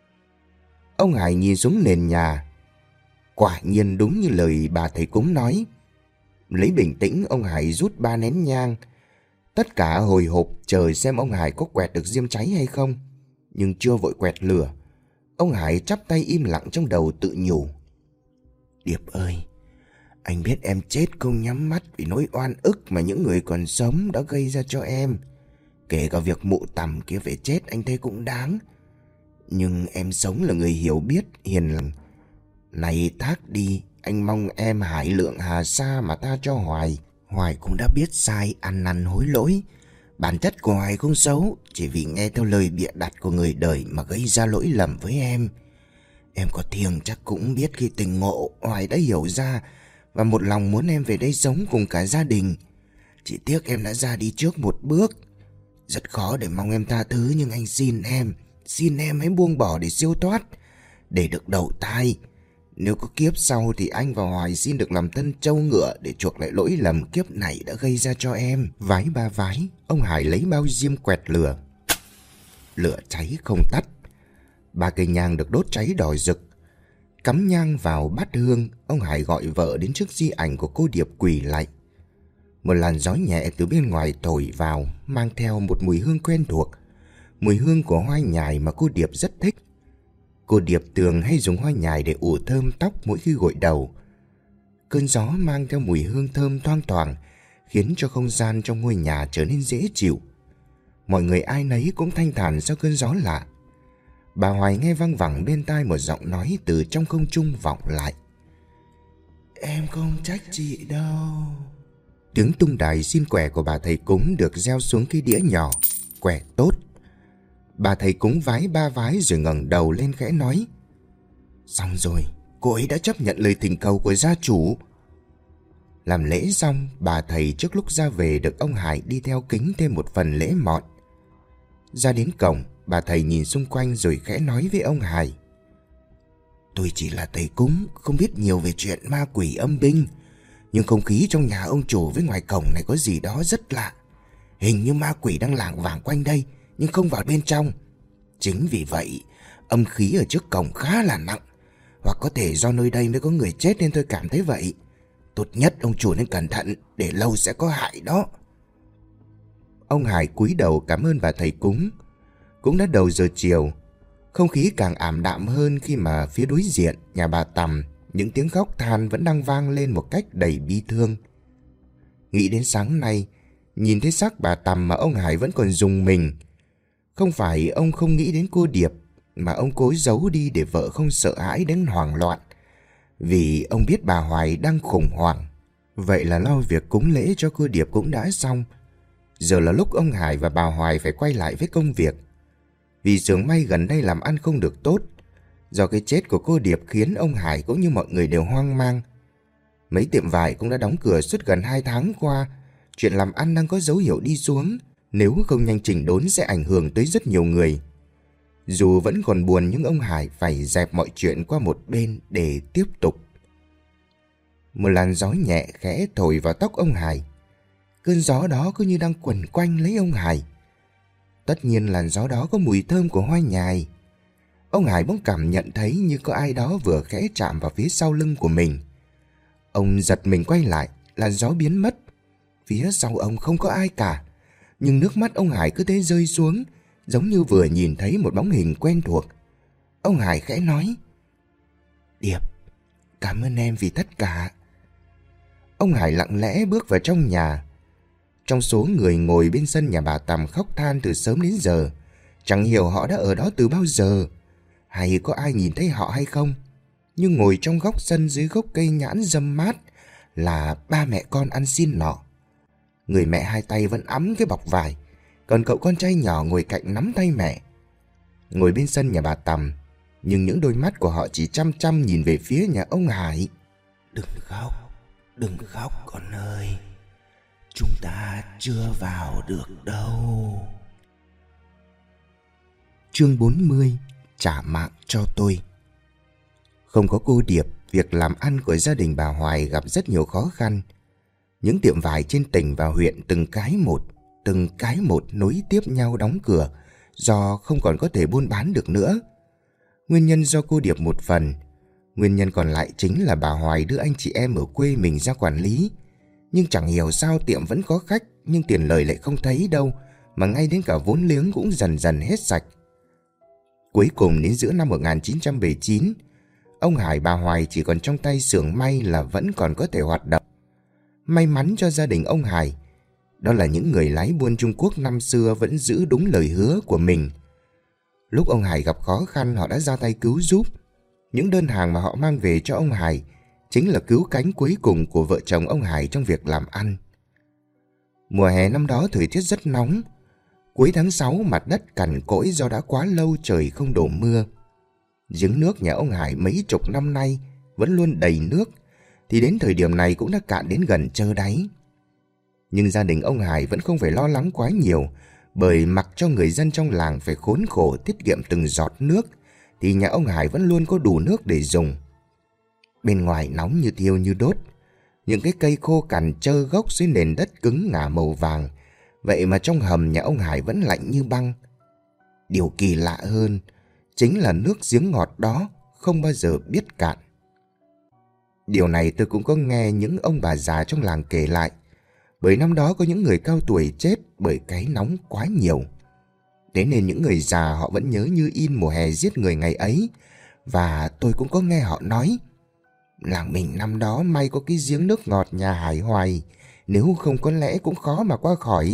Ông Hải nhìn xuống nền nhà. Quả nhiên đúng như lời bà thầy cúng nói. Lấy bình tĩnh, ông Hải rút 3 nén nhang. Tất cả hồi hộp chờ xem ông Hải có quẹt được diêm cháy hay không. Nhưng chưa vội quẹt lửa, ông Hải chắp tay im lặng, trong đầu tự nhủ. Điệp ơi, anh biết em chết không nhắm mắt vì nỗi oan ức mà những người còn sống đã gây ra cho em. Kể cả việc mụ tằm kia phải chết anh thấy cũng đáng. Nhưng em sống là người hiểu biết, hiền lành. Này thác đi, anh mong em hải lượng hà sa mà tha cho Hoài. Hoài cũng đã biết sai, ăn năn hối lỗi. Bản chất của Hoài không xấu, chỉ vì nghe theo lời bịa đặt của người đời mà gây ra lỗi lầm với em. Em có thiêng chắc cũng biết khi tỉnh ngộ, Hoài đã hiểu ra và một lòng muốn em về đây sống cùng cả gia đình. Chỉ tiếc em đã ra đi trước một bước. Rất khó để mong em tha thứ, nhưng anh xin em hãy buông bỏ để siêu thoát, để được đầu thai. Nếu có kiếp sau thì anh và Hoài xin được làm thân trâu ngựa để chuộc lại lỗi lầm kiếp này đã gây ra cho em. Vái ba vái, ông Hải lấy bao diêm quẹt lửa. Lửa cháy không tắt. 3 cây nhang được đốt cháy đỏ rực. Cắm nhang vào bát hương, ông Hải gọi vợ đến trước di ảnh của cô Điệp quỳ lạy. Một làn gió nhẹ từ bên ngoài thổi vào, mang theo một mùi hương quen thuộc. Mùi hương của hoa nhài mà cô Điệp rất thích. Cô Điệp thường hay dùng hoa nhài để ủ thơm tóc mỗi khi gội đầu. Cơn gió mang theo mùi hương thơm thoang thoảng, khiến cho không gian trong ngôi nhà trở nên dễ chịu. Mọi người ai nấy cũng thanh thản sau cơn gió lạ. Bà Hoài nghe văng vẳng bên tai một giọng nói từ trong không trung vọng lại. Em không trách chị đâu. Tiếng tung đài xin quẻ của bà thầy cúng được gieo xuống cái đĩa nhỏ. Quẻ tốt. Bà thầy cúng vái 3 vái rồi ngẩng đầu lên khẽ nói. Xong rồi, cô ấy đã chấp nhận lời thỉnh cầu của gia chủ. Làm lễ xong, bà thầy trước lúc ra về được ông Hải đi theo kính thêm một phần lễ mọn. Ra đến cổng, bà thầy nhìn xung quanh rồi khẽ nói với ông Hải. Tôi chỉ là thầy cúng, không biết nhiều về chuyện ma quỷ âm binh. Nhưng không khí trong nhà ông chủ với ngoài cổng này có gì đó rất lạ. Hình như ma quỷ đang lảng vảng quanh đây, nhưng không vào bên trong. Chính vì vậy, âm khí ở trước cổng khá là nặng. Hoặc có thể do nơi đây mới có người chết nên tôi cảm thấy vậy. Tốt nhất ông chủ nên cẩn thận, để lâu sẽ có hại đó. Ông Hải cúi đầu cảm ơn bà thầy cúng. Cũng đã đầu giờ chiều. Không khí càng ảm đạm hơn khi mà phía đối diện nhà bà Tằm, những tiếng khóc than vẫn đang vang lên một cách đầy bi thương. Nghĩ đến sáng nay, nhìn thấy xác bà Tằm mà ông Hải vẫn còn rùng mình. Không phải ông không nghĩ đến cô Điệp, mà ông cố giấu đi để vợ không sợ hãi đến hoảng loạn. Vì ông biết bà Hoài đang khủng hoảng. Vậy là lo việc cúng lễ cho cô Điệp cũng đã xong. Giờ là lúc ông Hải và bà Hoài phải quay lại với công việc. Vì xưởng may gần đây làm ăn không được tốt. Do cái chết của cô Điệp khiến ông Hải cũng như mọi người đều hoang mang. Mấy tiệm vải cũng đã đóng cửa suốt gần 2 tháng qua. Chuyện làm ăn đang có dấu hiệu đi xuống. Nếu không nhanh chỉnh đốn sẽ ảnh hưởng tới rất nhiều người. Dù vẫn còn buồn nhưng ông Hải phải dẹp mọi chuyện qua một bên để tiếp tục. Một làn gió nhẹ khẽ thổi vào tóc ông Hải. Cơn gió đó cứ như đang quẩn quanh lấy ông Hải. Tất nhiên làn gió đó có mùi thơm của hoa nhài. Ông Hải bỗng cảm nhận thấy như có ai đó vừa khẽ chạm vào phía sau lưng của mình. Ông giật mình quay lại, làn gió biến mất. Phía sau ông không có ai cả. Nhưng nước mắt ông Hải cứ thế rơi xuống, giống như vừa nhìn thấy một bóng hình quen thuộc. Ông Hải khẽ nói: "Điệp, cảm ơn em vì tất cả." Ông Hải lặng lẽ bước vào trong nhà. Trong số người ngồi bên sân nhà bà Tằm khóc than từ sớm đến giờ, chẳng hiểu họ đã ở đó từ bao giờ, hay có ai nhìn thấy họ hay không. Nhưng ngồi trong góc sân dưới gốc cây nhãn râm mát là ba mẹ con ăn xin nọ. Người mẹ hai tay vẫn ẵm cái bọc vải, còn cậu con trai nhỏ ngồi cạnh nắm tay mẹ. Ngồi bên sân nhà bà Tằm, nhưng những đôi mắt của họ chỉ chăm chăm nhìn về phía nhà ông Hải. Đừng khóc con ơi, chúng ta chưa vào được đâu." Chương 40: Trả mạng cho tôi. Không có cô Điệp, việc làm ăn của gia đình bà Hoài gặp rất nhiều khó khăn. Những tiệm vải trên tỉnh và huyện từng cái một nối tiếp nhau đóng cửa do không còn có thể buôn bán được nữa. Nguyên nhân do cô Điệp một phần, nguyên nhân còn lại chính là bà Hoài đưa anh chị em ở quê mình ra quản lý. Nhưng chẳng hiểu sao tiệm vẫn có khách, nhưng tiền lời lại không thấy đâu, mà ngay đến cả vốn liếng cũng dần dần hết sạch. Cuối cùng đến giữa năm 1979, ông Hải bà Hoài chỉ còn trong tay xưởng may là vẫn còn có thể hoạt động. May mắn cho gia đình ông Hải, đó là những người lái buôn Trung Quốc năm xưa vẫn giữ đúng lời hứa của mình. Lúc ông Hải gặp khó khăn, họ đã ra tay cứu giúp. Những đơn hàng mà họ mang về cho ông Hải chính là cứu cánh cuối cùng của vợ chồng ông Hải trong việc làm ăn. Mùa hè năm đó thời tiết rất nóng. Cuối tháng 6 mặt đất cằn cỗi do đã quá lâu trời không đổ mưa. Giếng nước nhà ông Hải mấy chục năm nay vẫn luôn đầy nước, thì đến thời điểm này cũng đã cạn đến gần trơ đáy. Nhưng gia đình ông Hải vẫn không phải lo lắng quá nhiều, bởi mặc cho người dân trong làng phải khốn khổ tiết kiệm từng giọt nước, thì nhà ông Hải vẫn luôn có đủ nước để dùng. Bên ngoài nóng như thiêu như đốt, những cái cây khô cằn trơ gốc dưới nền đất cứng ngả màu vàng, vậy mà trong hầm nhà ông Hải vẫn lạnh như băng. Điều kỳ lạ hơn chính là nước giếng ngọt đó không bao giờ biết cạn. Điều này tôi cũng có nghe những ông bà già trong làng kể lại, bởi năm đó có những người cao tuổi chết bởi cái nóng quá nhiều. Thế nên những người già họ vẫn nhớ như in mùa hè giết người ngày ấy. Và tôi cũng có nghe họ nói, làng mình năm đó may có cái giếng nước ngọt nhà Hải Hoài, nếu không có lẽ cũng khó mà qua khỏi.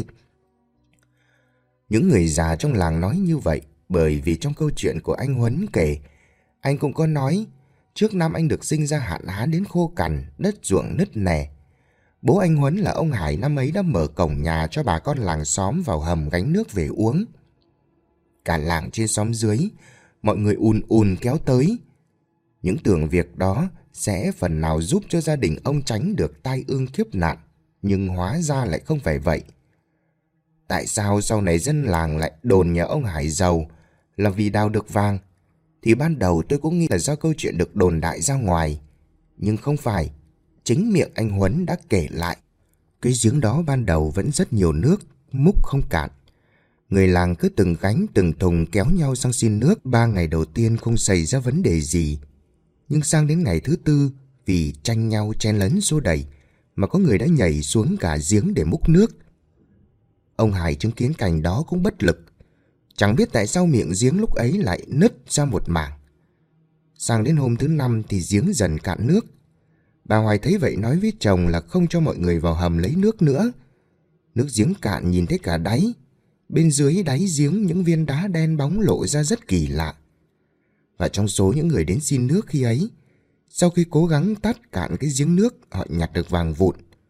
Những người già trong làng nói như vậy bởi vì trong câu chuyện của anh Huấn kể, anh cũng có nói trước năm anh được sinh ra hạn hán đến khô cằn, đất ruộng nứt nẻ. Bố anh Huấn là ông Hải năm ấy đã mở cổng nhà cho bà con làng xóm vào hầm gánh nước về uống. Cả làng trên xóm dưới, mọi người ùn ùn kéo tới. Những tưởng việc đó sẽ phần nào giúp cho gia đình ông tránh được tai ương kiếp nạn, nhưng hóa ra lại không phải vậy. Tại sao sau này dân làng lại đồn nhà ông Hải giàu là vì đào được vàng? Thì ban đầu tôi cũng nghĩ là do câu chuyện được đồn đại ra ngoài. Nhưng không phải, chính miệng anh Huấn đã kể lại. Cái giếng đó ban đầu vẫn rất nhiều nước, múc không cạn. Người làng cứ từng gánh từng thùng kéo nhau sang xin nước. 3 ngày đầu tiên không xảy ra vấn đề gì. Nhưng sang đến ngày thứ 4, vì tranh nhau chen lấn xô đẩy, mà có người đã nhảy xuống cả giếng để múc nước. Ông Hải chứng kiến cảnh đó cũng bất lực. Chẳng biết tại sao miệng giếng lúc ấy lại nứt ra một mảng. Sang đến hôm thứ 5 thì giếng dần cạn nước. Bà Hoài thấy vậy nói với chồng là không cho mọi người vào hầm lấy nước nữa. Nước giếng cạn nhìn thấy cả đáy. Bên dưới đáy giếng những viên đá đen bóng lộ ra rất kỳ lạ. Và trong số những người đến xin nước khi ấy, sau khi cố gắng tát cạn cái giếng nước, họ nhặt được vàng vụn.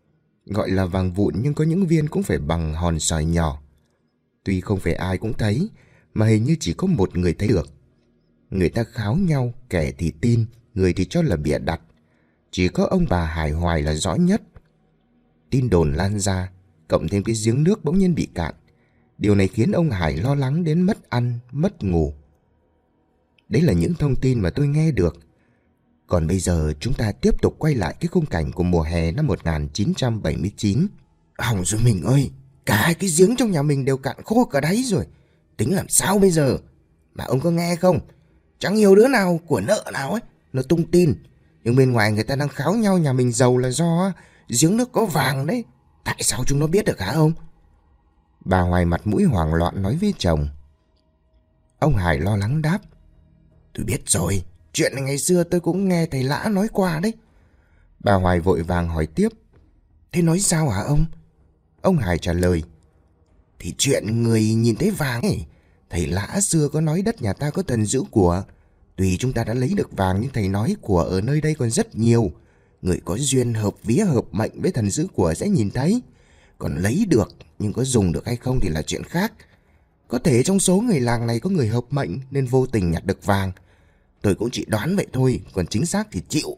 Gọi là vàng vụn nhưng có những viên cũng phải bằng hòn sỏi nhỏ. Tuy không phải ai cũng thấy, mà hình như chỉ có một người thấy được. Người ta kháo nhau, kẻ thì tin, người thì cho là bịa đặt. Chỉ có ông bà Hải hoài là rõ nhất. Tin đồn lan ra, cộng thêm cái giếng nước bỗng nhiên bị cạn. Điều này khiến ông Hải lo lắng đến mất ăn, mất ngủ. Đấy là những thông tin mà tôi nghe được. Còn bây giờ chúng ta tiếp tục quay lại cái khung cảnh của mùa hè năm 1979. Hỏng rồi mình ơi, cả hai cái giếng trong nhà mình đều cạn khô cả đáy rồi. Tính làm sao bây giờ? Mà ông có nghe không? Chẳng nhiều đứa nào của nợ nào ấy, nó tung tin. Nhưng bên ngoài người ta đang kháo nhau nhà mình giàu là do giếng nước có vàng đấy. Tại sao chúng nó biết được hả ông? Bà Hoài mặt mũi hoảng loạn nói với chồng. Ông Hải lo lắng đáp. Tôi biết rồi, chuyện này ngày xưa tôi cũng nghe thầy Lã nói qua đấy. Bà Hoài vội vàng hỏi tiếp. Thế nói sao hả ông? Ông Hải trả lời. Thì chuyện người nhìn thấy vàng ấy, thầy Lã xưa có nói đất nhà ta có thần giữ của. Tuy chúng ta đã lấy được vàng nhưng thầy nói của ở nơi đây còn rất nhiều. Người có duyên hợp vía hợp mệnh với thần giữ của sẽ nhìn thấy. Còn lấy được nhưng có dùng được hay không thì là chuyện khác. Có thể trong số người làng này có người hợp mệnh nên vô tình nhặt được vàng. Tôi cũng chỉ đoán vậy thôi, còn chính xác thì chịu.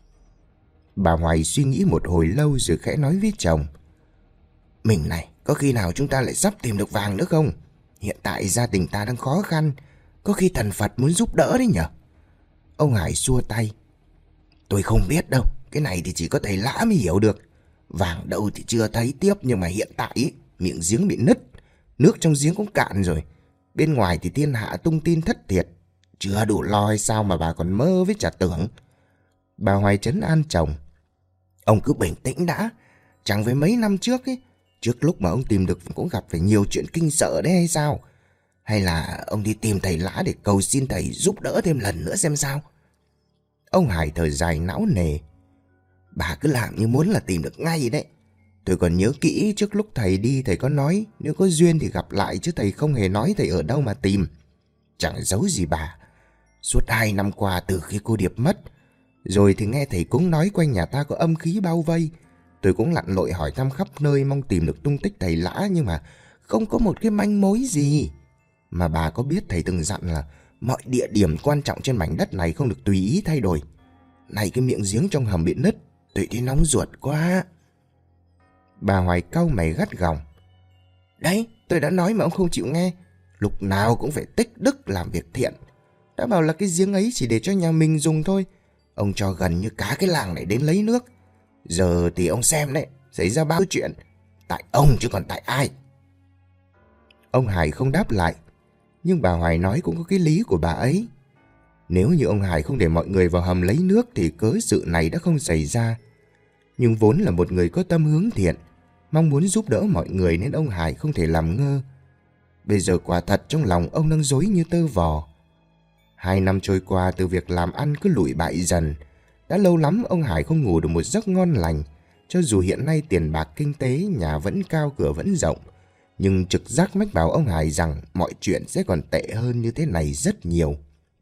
Bà Hoài suy nghĩ một hồi lâu rồi khẽ nói với chồng. Mình này, có khi nào chúng ta lại sắp tìm được vàng nữa không? Hiện tại gia đình ta đang khó khăn, có khi thần Phật muốn giúp đỡ đấy nhở? Ông Hải xua tay. Tôi không biết đâu, cái này thì chỉ có thầy Lã mới hiểu được. Vàng đâu thì chưa thấy tiếp, nhưng mà hiện tại ý, miệng giếng bị nứt, nước trong giếng cũng cạn rồi. Bên ngoài thì thiên hạ tung tin thất thiệt. Chưa đủ lo hay sao mà bà còn mơ với chả tưởng. Bà Hoài trấn an chồng. Ông cứ bình tĩnh đã. Chẳng với mấy năm trước ấy, trước lúc mà ông tìm được cũng gặp phải nhiều chuyện kinh sợ đấy hay sao? Hay là ông đi tìm thầy Lã để cầu xin thầy giúp đỡ thêm lần nữa xem sao? Ông Hải thở dài não nề. Bà cứ làm như muốn là tìm được ngay đấy. Tôi còn nhớ kỹ trước lúc thầy đi thầy có nói nếu có duyên thì gặp lại, chứ thầy không hề nói thầy ở đâu mà tìm. Chẳng giấu gì bà. Suốt 2 năm qua từ khi cô Điệp mất, rồi thì nghe thầy cũng nói quanh nhà ta có âm khí bao vây. Tôi cũng lặn lội hỏi thăm khắp nơi mong tìm được tung tích thầy Lã, nhưng mà không có một cái manh mối gì. Mà bà có biết thầy từng dặn là mọi địa điểm quan trọng trên mảnh đất này không được tùy ý thay đổi. Này cái miệng giếng trong hầm bị nứt, tôi thấy nóng ruột quá. Bà Hoài cau mày gắt gỏng. Đấy, tôi đã nói mà ông không chịu nghe. Lúc nào cũng phải tích đức làm việc thiện. Đã bảo là cái giếng ấy chỉ để cho nhà mình dùng thôi. Ông cho gần như cả cái làng này đến lấy nước. Giờ thì ông xem đấy, xảy ra bao chuyện. Tại ông chứ còn tại ai? Ông Hải không đáp lại. Nhưng bà Hoài nói cũng có cái lý của bà ấy. Nếu như ông Hải không để mọi người vào hầm lấy nước thì cớ sự này đã không xảy ra. Nhưng vốn là một người có tâm hướng thiện, mong muốn giúp đỡ mọi người nên ông Hải không thể làm ngơ. Bây giờ quả thật trong lòng ông đang rối như tơ vò. 2 năm trôi qua từ việc làm ăn cứ lụi bại dần. Đã lâu lắm ông Hải không ngủ được một giấc ngon lành. Cho dù hiện nay tiền bạc kinh tế, nhà vẫn cao cửa vẫn rộng, nhưng trực giác mách bảo ông Hải rằng mọi chuyện sẽ còn tệ hơn như thế này rất nhiều.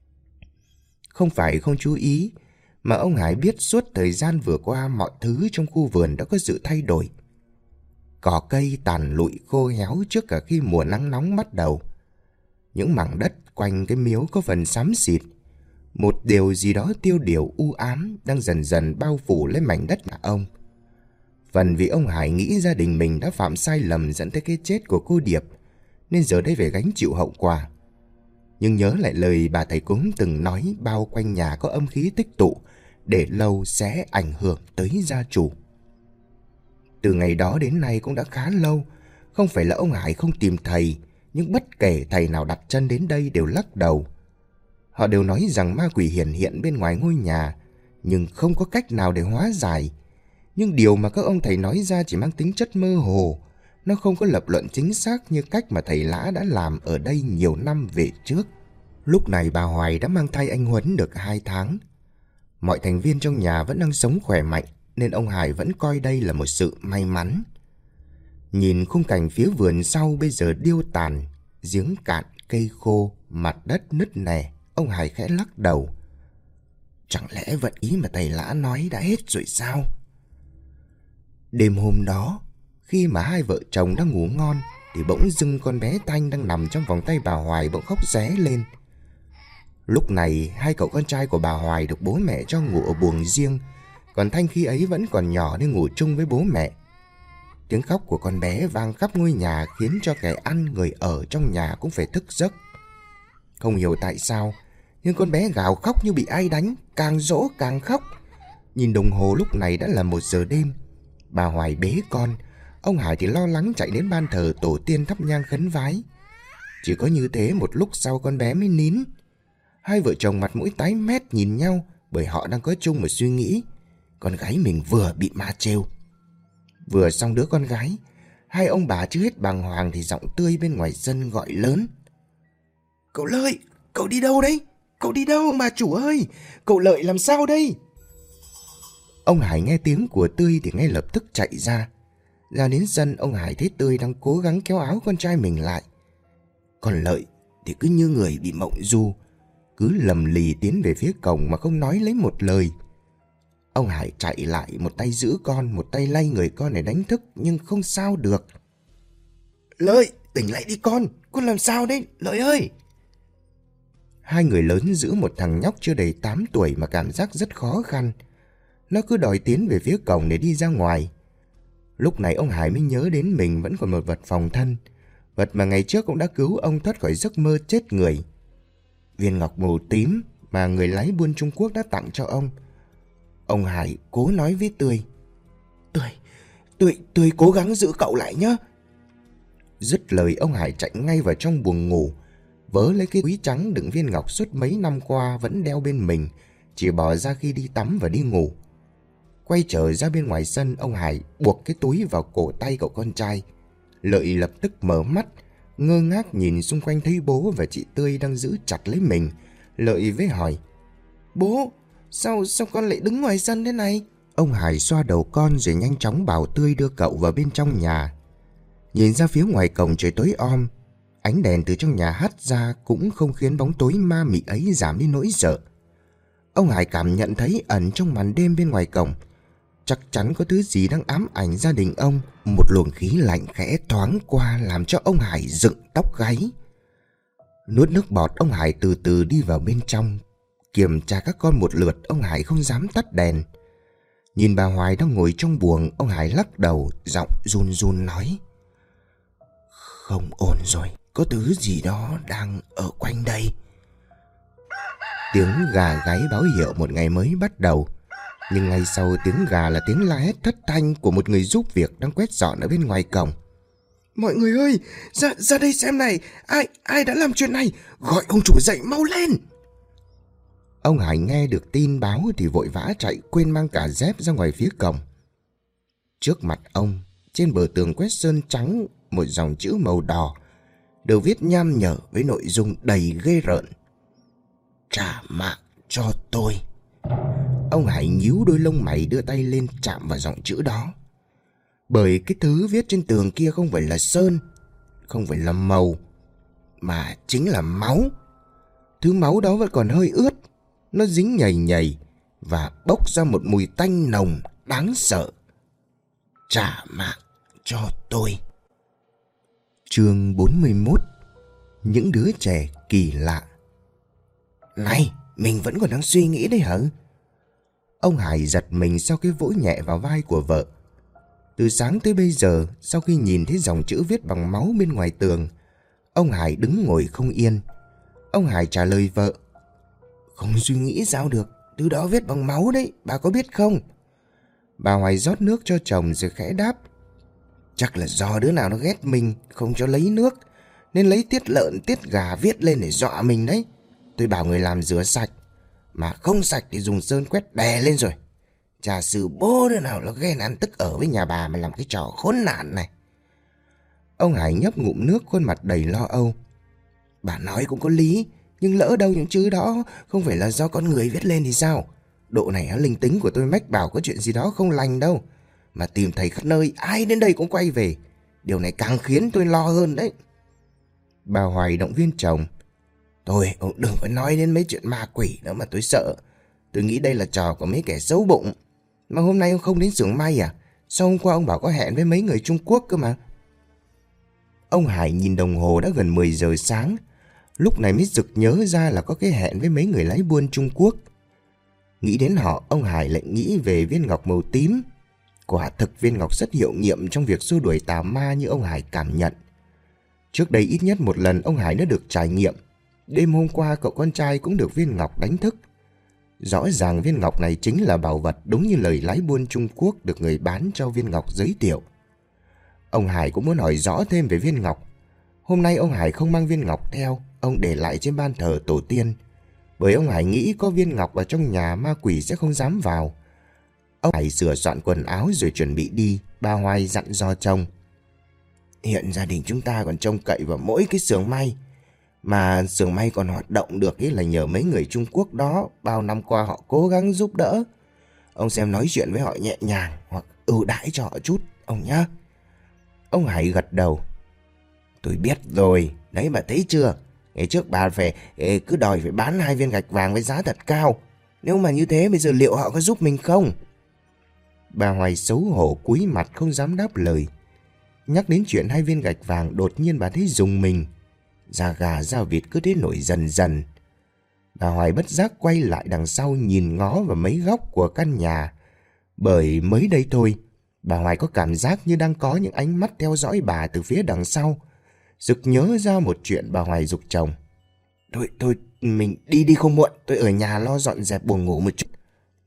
Không phải không chú ý, mà ông Hải biết suốt thời gian vừa qua mọi thứ trong khu vườn đã có sự thay đổi. Cỏ cây tàn lụi khô héo trước cả khi mùa nắng nóng bắt đầu. Những mảng đất quanh cái miếu có phần xám xịt. Một điều gì đó tiêu điều u ám đang dần dần bao phủ lấy mảnh đất nhà ông. Phần vì ông Hải nghĩ gia đình mình đã phạm sai lầm dẫn tới cái chết của cô Điệp, nên giờ đây phải gánh chịu hậu quả. Nhưng nhớ lại lời bà thầy cúng từng nói bao quanh nhà có âm khí tích tụ, để lâu sẽ ảnh hưởng tới gia chủ. Từ ngày đó đến nay cũng đã khá lâu. Không phải là ông Hải không tìm thầy, nhưng bất kể thầy nào đặt chân đến đây đều lắc đầu. Họ đều nói rằng ma quỷ hiển hiện bên ngoài ngôi nhà, nhưng không có cách nào để hóa giải. Nhưng điều mà các ông thầy nói ra chỉ mang tính chất mơ hồ. Nó không có lập luận chính xác như cách mà thầy Lã đã làm ở đây nhiều năm về trước. Lúc này bà Hoài đã mang thai anh Huấn được 2 tháng. Mọi thành viên trong nhà vẫn đang sống khỏe mạnh, nên ông Hải vẫn coi đây là một sự may mắn. Nhìn khung cảnh phía vườn sau bây giờ điêu tàn, giếng cạn, cây khô, mặt đất nứt nẻ, ông Hải khẽ lắc đầu. Chẳng lẽ vận ý mà thầy Lã nói đã hết rồi sao? Đêm hôm đó, khi mà hai vợ chồng đang ngủ ngon thì bỗng dưng con bé Thanh đang nằm trong vòng tay bà Hoài bỗng khóc ré lên. Lúc này hai cậu con trai của bà Hoài được bố mẹ cho ngủ ở buồng riêng, còn Thanh khi ấy vẫn còn nhỏ nên ngủ chung với bố mẹ. Tiếng khóc của con bé vang khắp ngôi nhà khiến cho kẻ ăn người ở trong nhà cũng phải thức giấc. Không hiểu tại sao, nhưng con bé gào khóc như bị ai đánh, càng dỗ càng khóc. Nhìn đồng hồ lúc này đã là 1 giờ đêm. Bà Hoài bế con, ông Hải thì lo lắng chạy đến ban thờ tổ tiên thắp nhang khấn vái. Chỉ có như thế một lúc sau con bé mới nín. Hai vợ chồng mặt mũi tái mét nhìn nhau bởi họ đang có chung một suy nghĩ. Con gái mình vừa bị ma trêu. Vừa xong đứa con gái, hai ông bà chưa hết bàng hoàng thì giọng Tươi bên ngoài sân gọi lớn: "Cậu Lợi, cậu đi đâu đấy? Cậu đi đâu ông bà chủ ơi? Cậu Lợi làm sao đây?" Ông Hải nghe tiếng của Tươi thì ngay lập tức chạy ra. Ra đến sân, ông Hải thấy Tươi đang cố gắng kéo áo con trai mình lại. Còn Lợi thì cứ như người bị mộng du, cứ lầm lì tiến về phía cổng mà không nói lấy một lời. Ông Hải chạy lại, một tay giữ con, một tay lay người con để đánh thức, nhưng không sao được. "Lợi, tỉnh lại đi con làm sao đấy, Lợi ơi?" Hai người lớn giữ một thằng nhóc chưa đầy 8 tuổi mà cảm giác rất khó khăn. Nó cứ đòi tiến về phía cổng để đi ra ngoài. Lúc này ông Hải mới nhớ đến mình vẫn còn một vật phòng thân, vật mà ngày trước cũng đã cứu ông thoát khỏi giấc mơ chết người. Viên ngọc màu tím mà người lái buôn Trung Quốc đã tặng cho ông. Ông Hải cố nói với Tươi: Tươi cố gắng giữ cậu lại nhé." Dứt lời, ông Hải chạy ngay vào trong buồng ngủ, vớ lấy cái túi trắng đựng viên ngọc suốt mấy năm qua vẫn đeo bên mình, chỉ bỏ ra khi đi tắm và đi ngủ. Quay trở ra bên ngoài sân, ông Hải buộc cái túi vào cổ tay cậu con trai. Lợi lập tức mở mắt, ngơ ngác nhìn xung quanh thấy bố và chị Tươi đang giữ chặt lấy mình. Lợi với hỏi: "Bố, sao con lại đứng ngoài sân thế này?" Ông Hải xoa đầu con rồi nhanh chóng bảo Tươi đưa cậu vào bên trong nhà. Nhìn ra phía ngoài cổng trời tối om, ánh đèn từ trong nhà hắt ra cũng không khiến bóng tối ma mị ấy giảm đi nỗi sợ. Ông Hải cảm nhận thấy ẩn trong màn đêm bên ngoài cổng chắc chắn có thứ gì đang ám ảnh gia đình ông. Một luồng khí lạnh khẽ thoáng qua làm cho ông Hải dựng tóc gáy. Nuốt nước bọt, ông Hải từ từ đi vào bên trong. Kiểm tra các con một lượt, ông Hải không dám tắt đèn. Nhìn bà Hoài đang ngồi trong buồng, ông Hải lắc đầu, giọng run run nói: "Không ổn rồi, có thứ gì đó đang ở quanh đây." Tiếng gà gáy báo hiệu một ngày mới bắt đầu. Nhưng ngay sau tiếng gà là tiếng la hét thất thanh của một người giúp việc đang quét dọn ở bên ngoài cổng. "Mọi người ơi, ra đây xem này, ai đã làm chuyện này, gọi ông chủ dậy mau lên." Ông Hải nghe được tin báo thì vội vã chạy, quên mang cả dép ra ngoài phía cổng. Trước mặt ông, trên bờ tường quét sơn trắng, một dòng chữ màu đỏ được viết nham nhở với nội dung đầy ghê rợn: "Trả mạng cho tôi." Ông Hải nhíu đôi lông mày, đưa tay lên chạm vào dòng chữ đó. Bởi cái thứ viết trên tường kia không phải là sơn, không phải là màu, mà chính là máu. Thứ máu đó vẫn còn hơi ướt, nó dính nhầy nhầy và bốc ra một mùi tanh nồng đáng sợ. "Trả mạng cho tôi." Chương 41: Những đứa trẻ kỳ lạ. "Này, mình vẫn còn đang suy nghĩ đấy hả?" Ông Hải giật mình sau cái vỗ nhẹ vào vai của vợ. Từ sáng tới bây giờ, sau khi nhìn thấy dòng chữ viết bằng máu bên ngoài tường, ông Hải đứng ngồi không yên. Ông Hải trả lời vợ: "Không suy nghĩ sao được, thứ đó viết bằng máu đấy, bà có biết không?" Bà Hoài rót nước cho chồng rồi khẽ đáp: "Chắc là do đứa nào nó ghét mình, không cho lấy nước, nên lấy tiết lợn tiết gà viết lên để dọa mình đấy. Tôi bảo người làm rửa sạch, mà không sạch thì dùng sơn quét đè lên rồi. Chả xử bố đứa nào nó ghen ăn tức ở với nhà bà mà làm cái trò khốn nạn này." Ông Hải nhấp ngụm nước, khuôn mặt đầy lo âu. "Bà nói cũng có lý, nhưng lỡ đâu những chữ đó không phải là do con người viết lên thì sao? Độ này linh tính của tôi mách bảo có chuyện gì đó không lành đâu. Mà tìm thầy khắp nơi, ai đến đây cũng quay về. Điều này càng khiến tôi lo hơn đấy." Bà Hoài động viên chồng: "Thôi, ông đừng có nói đến mấy chuyện ma quỷ nữa mà tôi sợ. Tôi nghĩ đây là trò của mấy kẻ xấu bụng. Mà hôm nay ông không đến xưởng may à? Sao hôm qua ông bảo có hẹn với mấy người Trung Quốc cơ mà? Ông Hải nhìn đồng hồ đã gần 10 giờ sáng. Lúc này mới sực nhớ ra là có cái hẹn với mấy người lái buôn Trung Quốc. Nghĩ đến họ, ông Hải lại nghĩ về viên ngọc màu tím. Quả thực viên ngọc rất hiệu nghiệm trong việc xua đuổi tà ma như ông Hải cảm nhận. Trước đây ít nhất một lần ông Hải đã được trải nghiệm. Đêm hôm qua cậu con trai cũng được viên ngọc đánh thức. Rõ ràng viên ngọc này chính là bảo vật đúng như lời lái buôn Trung Quốc được người bán cho viên ngọc giới thiệu. Ông Hải cũng muốn hỏi rõ thêm về viên ngọc. Hôm nay ông Hải không mang viên ngọc theo, ông để lại trên ban thờ tổ tiên. Bởi ông Hải nghĩ có viên ngọc ở trong nhà ma quỷ sẽ không dám vào. Ông Hải sửa soạn quần áo rồi chuẩn bị đi. Bà Hoài dặn dò chồng: hiện gia đình chúng ta còn trông cậy vào mỗi cái xưởng may. Mà xưởng may còn hoạt động được ấy là nhờ mấy người Trung Quốc đó. Bao năm qua họ cố gắng giúp đỡ. Ông xem nói chuyện với họ nhẹ nhàng hoặc ưu đãi cho họ chút, ông nhá. Ông Hải gật đầu: tôi biết rồi, đấy bà thấy chưa? Ngày trước bà cứ đòi phải bán 2 viên gạch vàng với giá thật cao. Nếu mà như thế bây giờ liệu họ có giúp mình không? Bà Hoài xấu hổ cúi mặt không dám đáp lời. Nhắc đến chuyện 2 viên gạch vàng đột nhiên bà thấy rùng mình. Da gà da vịt cứ thế nổi dần dần. Bà Hoài bất giác quay lại đằng sau nhìn ngó vào mấy góc của căn nhà. Bởi mới đây thôi, bà Hoài có cảm giác như đang có những ánh mắt theo dõi bà từ phía đằng sau. Sực nhớ ra một chuyện, bà Hoài giục chồng: Thôi, mình đi không muộn, tôi ở nhà lo dọn dẹp buồng ngủ một chút.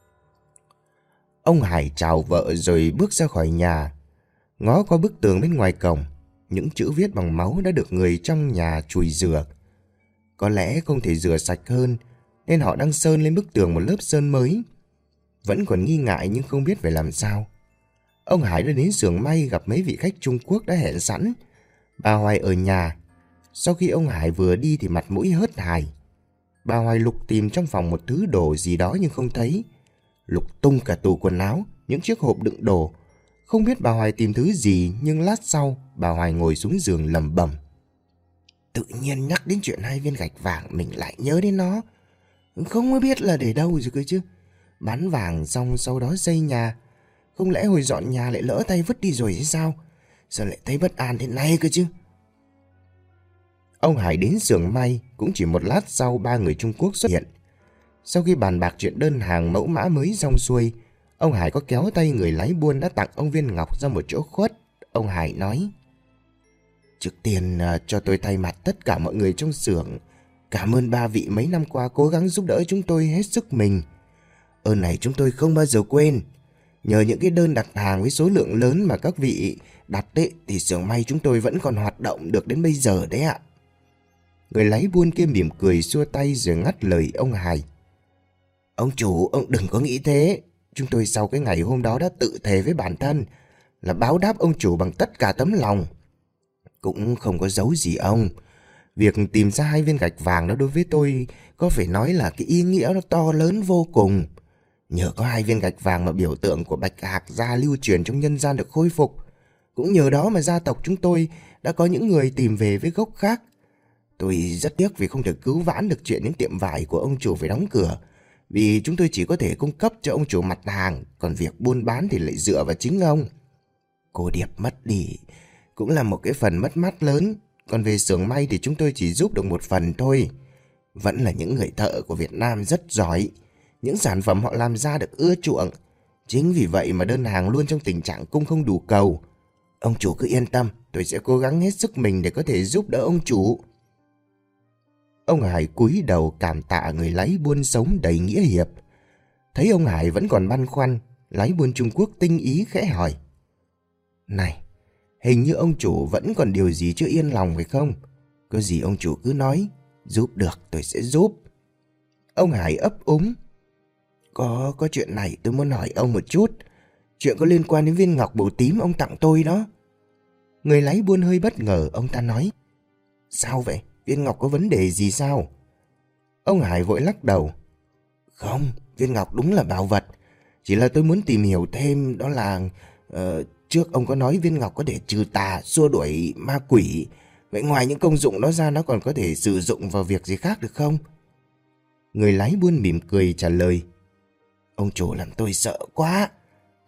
Ông Hải chào vợ rồi bước ra khỏi nhà. Ngó qua bức tường bên ngoài cổng, những chữ viết bằng máu đã được người trong nhà chùi rửa. Có lẽ không thể rửa sạch hơn, nên họ đang sơn lên bức tường một lớp sơn mới. Vẫn còn nghi ngại nhưng không biết phải làm sao. Ông Hải đã đến xưởng may gặp mấy vị khách Trung Quốc đã hẹn sẵn. Bà Hoài ở nhà. Sau khi ông Hải vừa đi thì mặt mũi hớt hải. Bà Hoài lục tìm trong phòng một thứ đồ gì đó nhưng không thấy. Lục tung cả tủ quần áo, những chiếc hộp đựng đồ. Không biết bà Hoài tìm thứ gì, nhưng lát sau bà Hoài ngồi xuống giường lẩm bẩm: tự nhiên nhắc đến chuyện 2 viên gạch vàng mình lại nhớ đến nó. Không có biết là để đâu rồi cơ chứ. Bán vàng xong sau đó xây nhà. Không lẽ hồi dọn nhà lại lỡ tay vứt đi rồi hay sao? Sao lại thấy bất an thế này cơ chứ? Ông Hải đến xưởng may cũng chỉ một lát sau 3 người Trung Quốc xuất hiện. Sau khi bàn bạc chuyện đơn hàng mẫu mã mới xong xuôi, ông Hải có kéo tay người lái buôn đã tặng ông viên ngọc ra một chỗ khuất. Ông Hải nói: trước tiên cho tôi thay mặt tất cả mọi người trong xưởng cảm ơn 3 vị mấy năm qua cố gắng giúp đỡ chúng tôi hết sức mình. Ơn này chúng tôi không bao giờ quên. Nhờ những cái đơn đặt hàng với số lượng lớn mà các vị đặt ấy, thì xưởng may chúng tôi vẫn còn hoạt động được đến bây giờ đấy ạ. Người lái buôn kia mỉm cười xua tay rồi ngắt lời ông Hải: ông chủ, ông đừng có nghĩ thế. Chúng tôi sau cái ngày hôm đó đã tự thề với bản thân là báo đáp ông chủ bằng tất cả tấm lòng. Cũng không có giấu gì ông. Việc tìm ra 2 viên gạch vàng đó đối với tôi có phải nói là cái ý nghĩa nó to lớn vô cùng. Nhờ có 2 viên gạch vàng mà biểu tượng của Bạch Hạc gia lưu truyền trong nhân gian được khôi phục. Cũng nhờ đó mà gia tộc chúng tôi đã có những người tìm về với gốc khác. Tôi rất tiếc vì không thể cứu vãn được chuyện những tiệm vải của ông chủ phải đóng cửa. Vì chúng tôi chỉ có thể cung cấp cho ông chủ mặt hàng, còn việc buôn bán thì lại dựa vào chính ông. Cô Điệp mất đi cũng là một cái phần mất mát lớn. Còn về xưởng may thì chúng tôi chỉ giúp được một phần thôi. Vẫn là những người thợ của Việt Nam rất giỏi. Những sản phẩm họ làm ra được ưa chuộng. Chính vì vậy mà đơn hàng luôn trong tình trạng cung không đủ cầu. Ông chủ cứ yên tâm, tôi sẽ cố gắng hết sức mình để có thể giúp đỡ ông chủ. Ông Hải cúi đầu cảm tạ người lái buôn sống đầy nghĩa hiệp. Thấy ông Hải vẫn còn băn khoăn, lái buôn Trung Quốc tinh ý khẽ hỏi: này, hình như ông chủ vẫn còn điều gì chưa yên lòng phải không? Có gì ông chủ cứ nói, giúp được tôi sẽ giúp. Ông Hải ấp úng: Có chuyện này tôi muốn hỏi ông một chút. Chuyện có liên quan đến viên ngọc màu tím ông tặng tôi đó. Người lái buôn hơi bất ngờ, ông ta nói: sao vậy? Viên ngọc có vấn đề gì sao? Ông Hải vội lắc đầu: không, viên ngọc đúng là bảo vật. Chỉ là tôi muốn tìm hiểu thêm, đó là trước ông có nói viên ngọc có thể trừ tà, xua đuổi ma quỷ. Vậy ngoài những công dụng đó ra nó còn có thể sử dụng vào việc gì khác được không? Người lái buôn mỉm cười trả lời: ông chủ làm tôi sợ quá.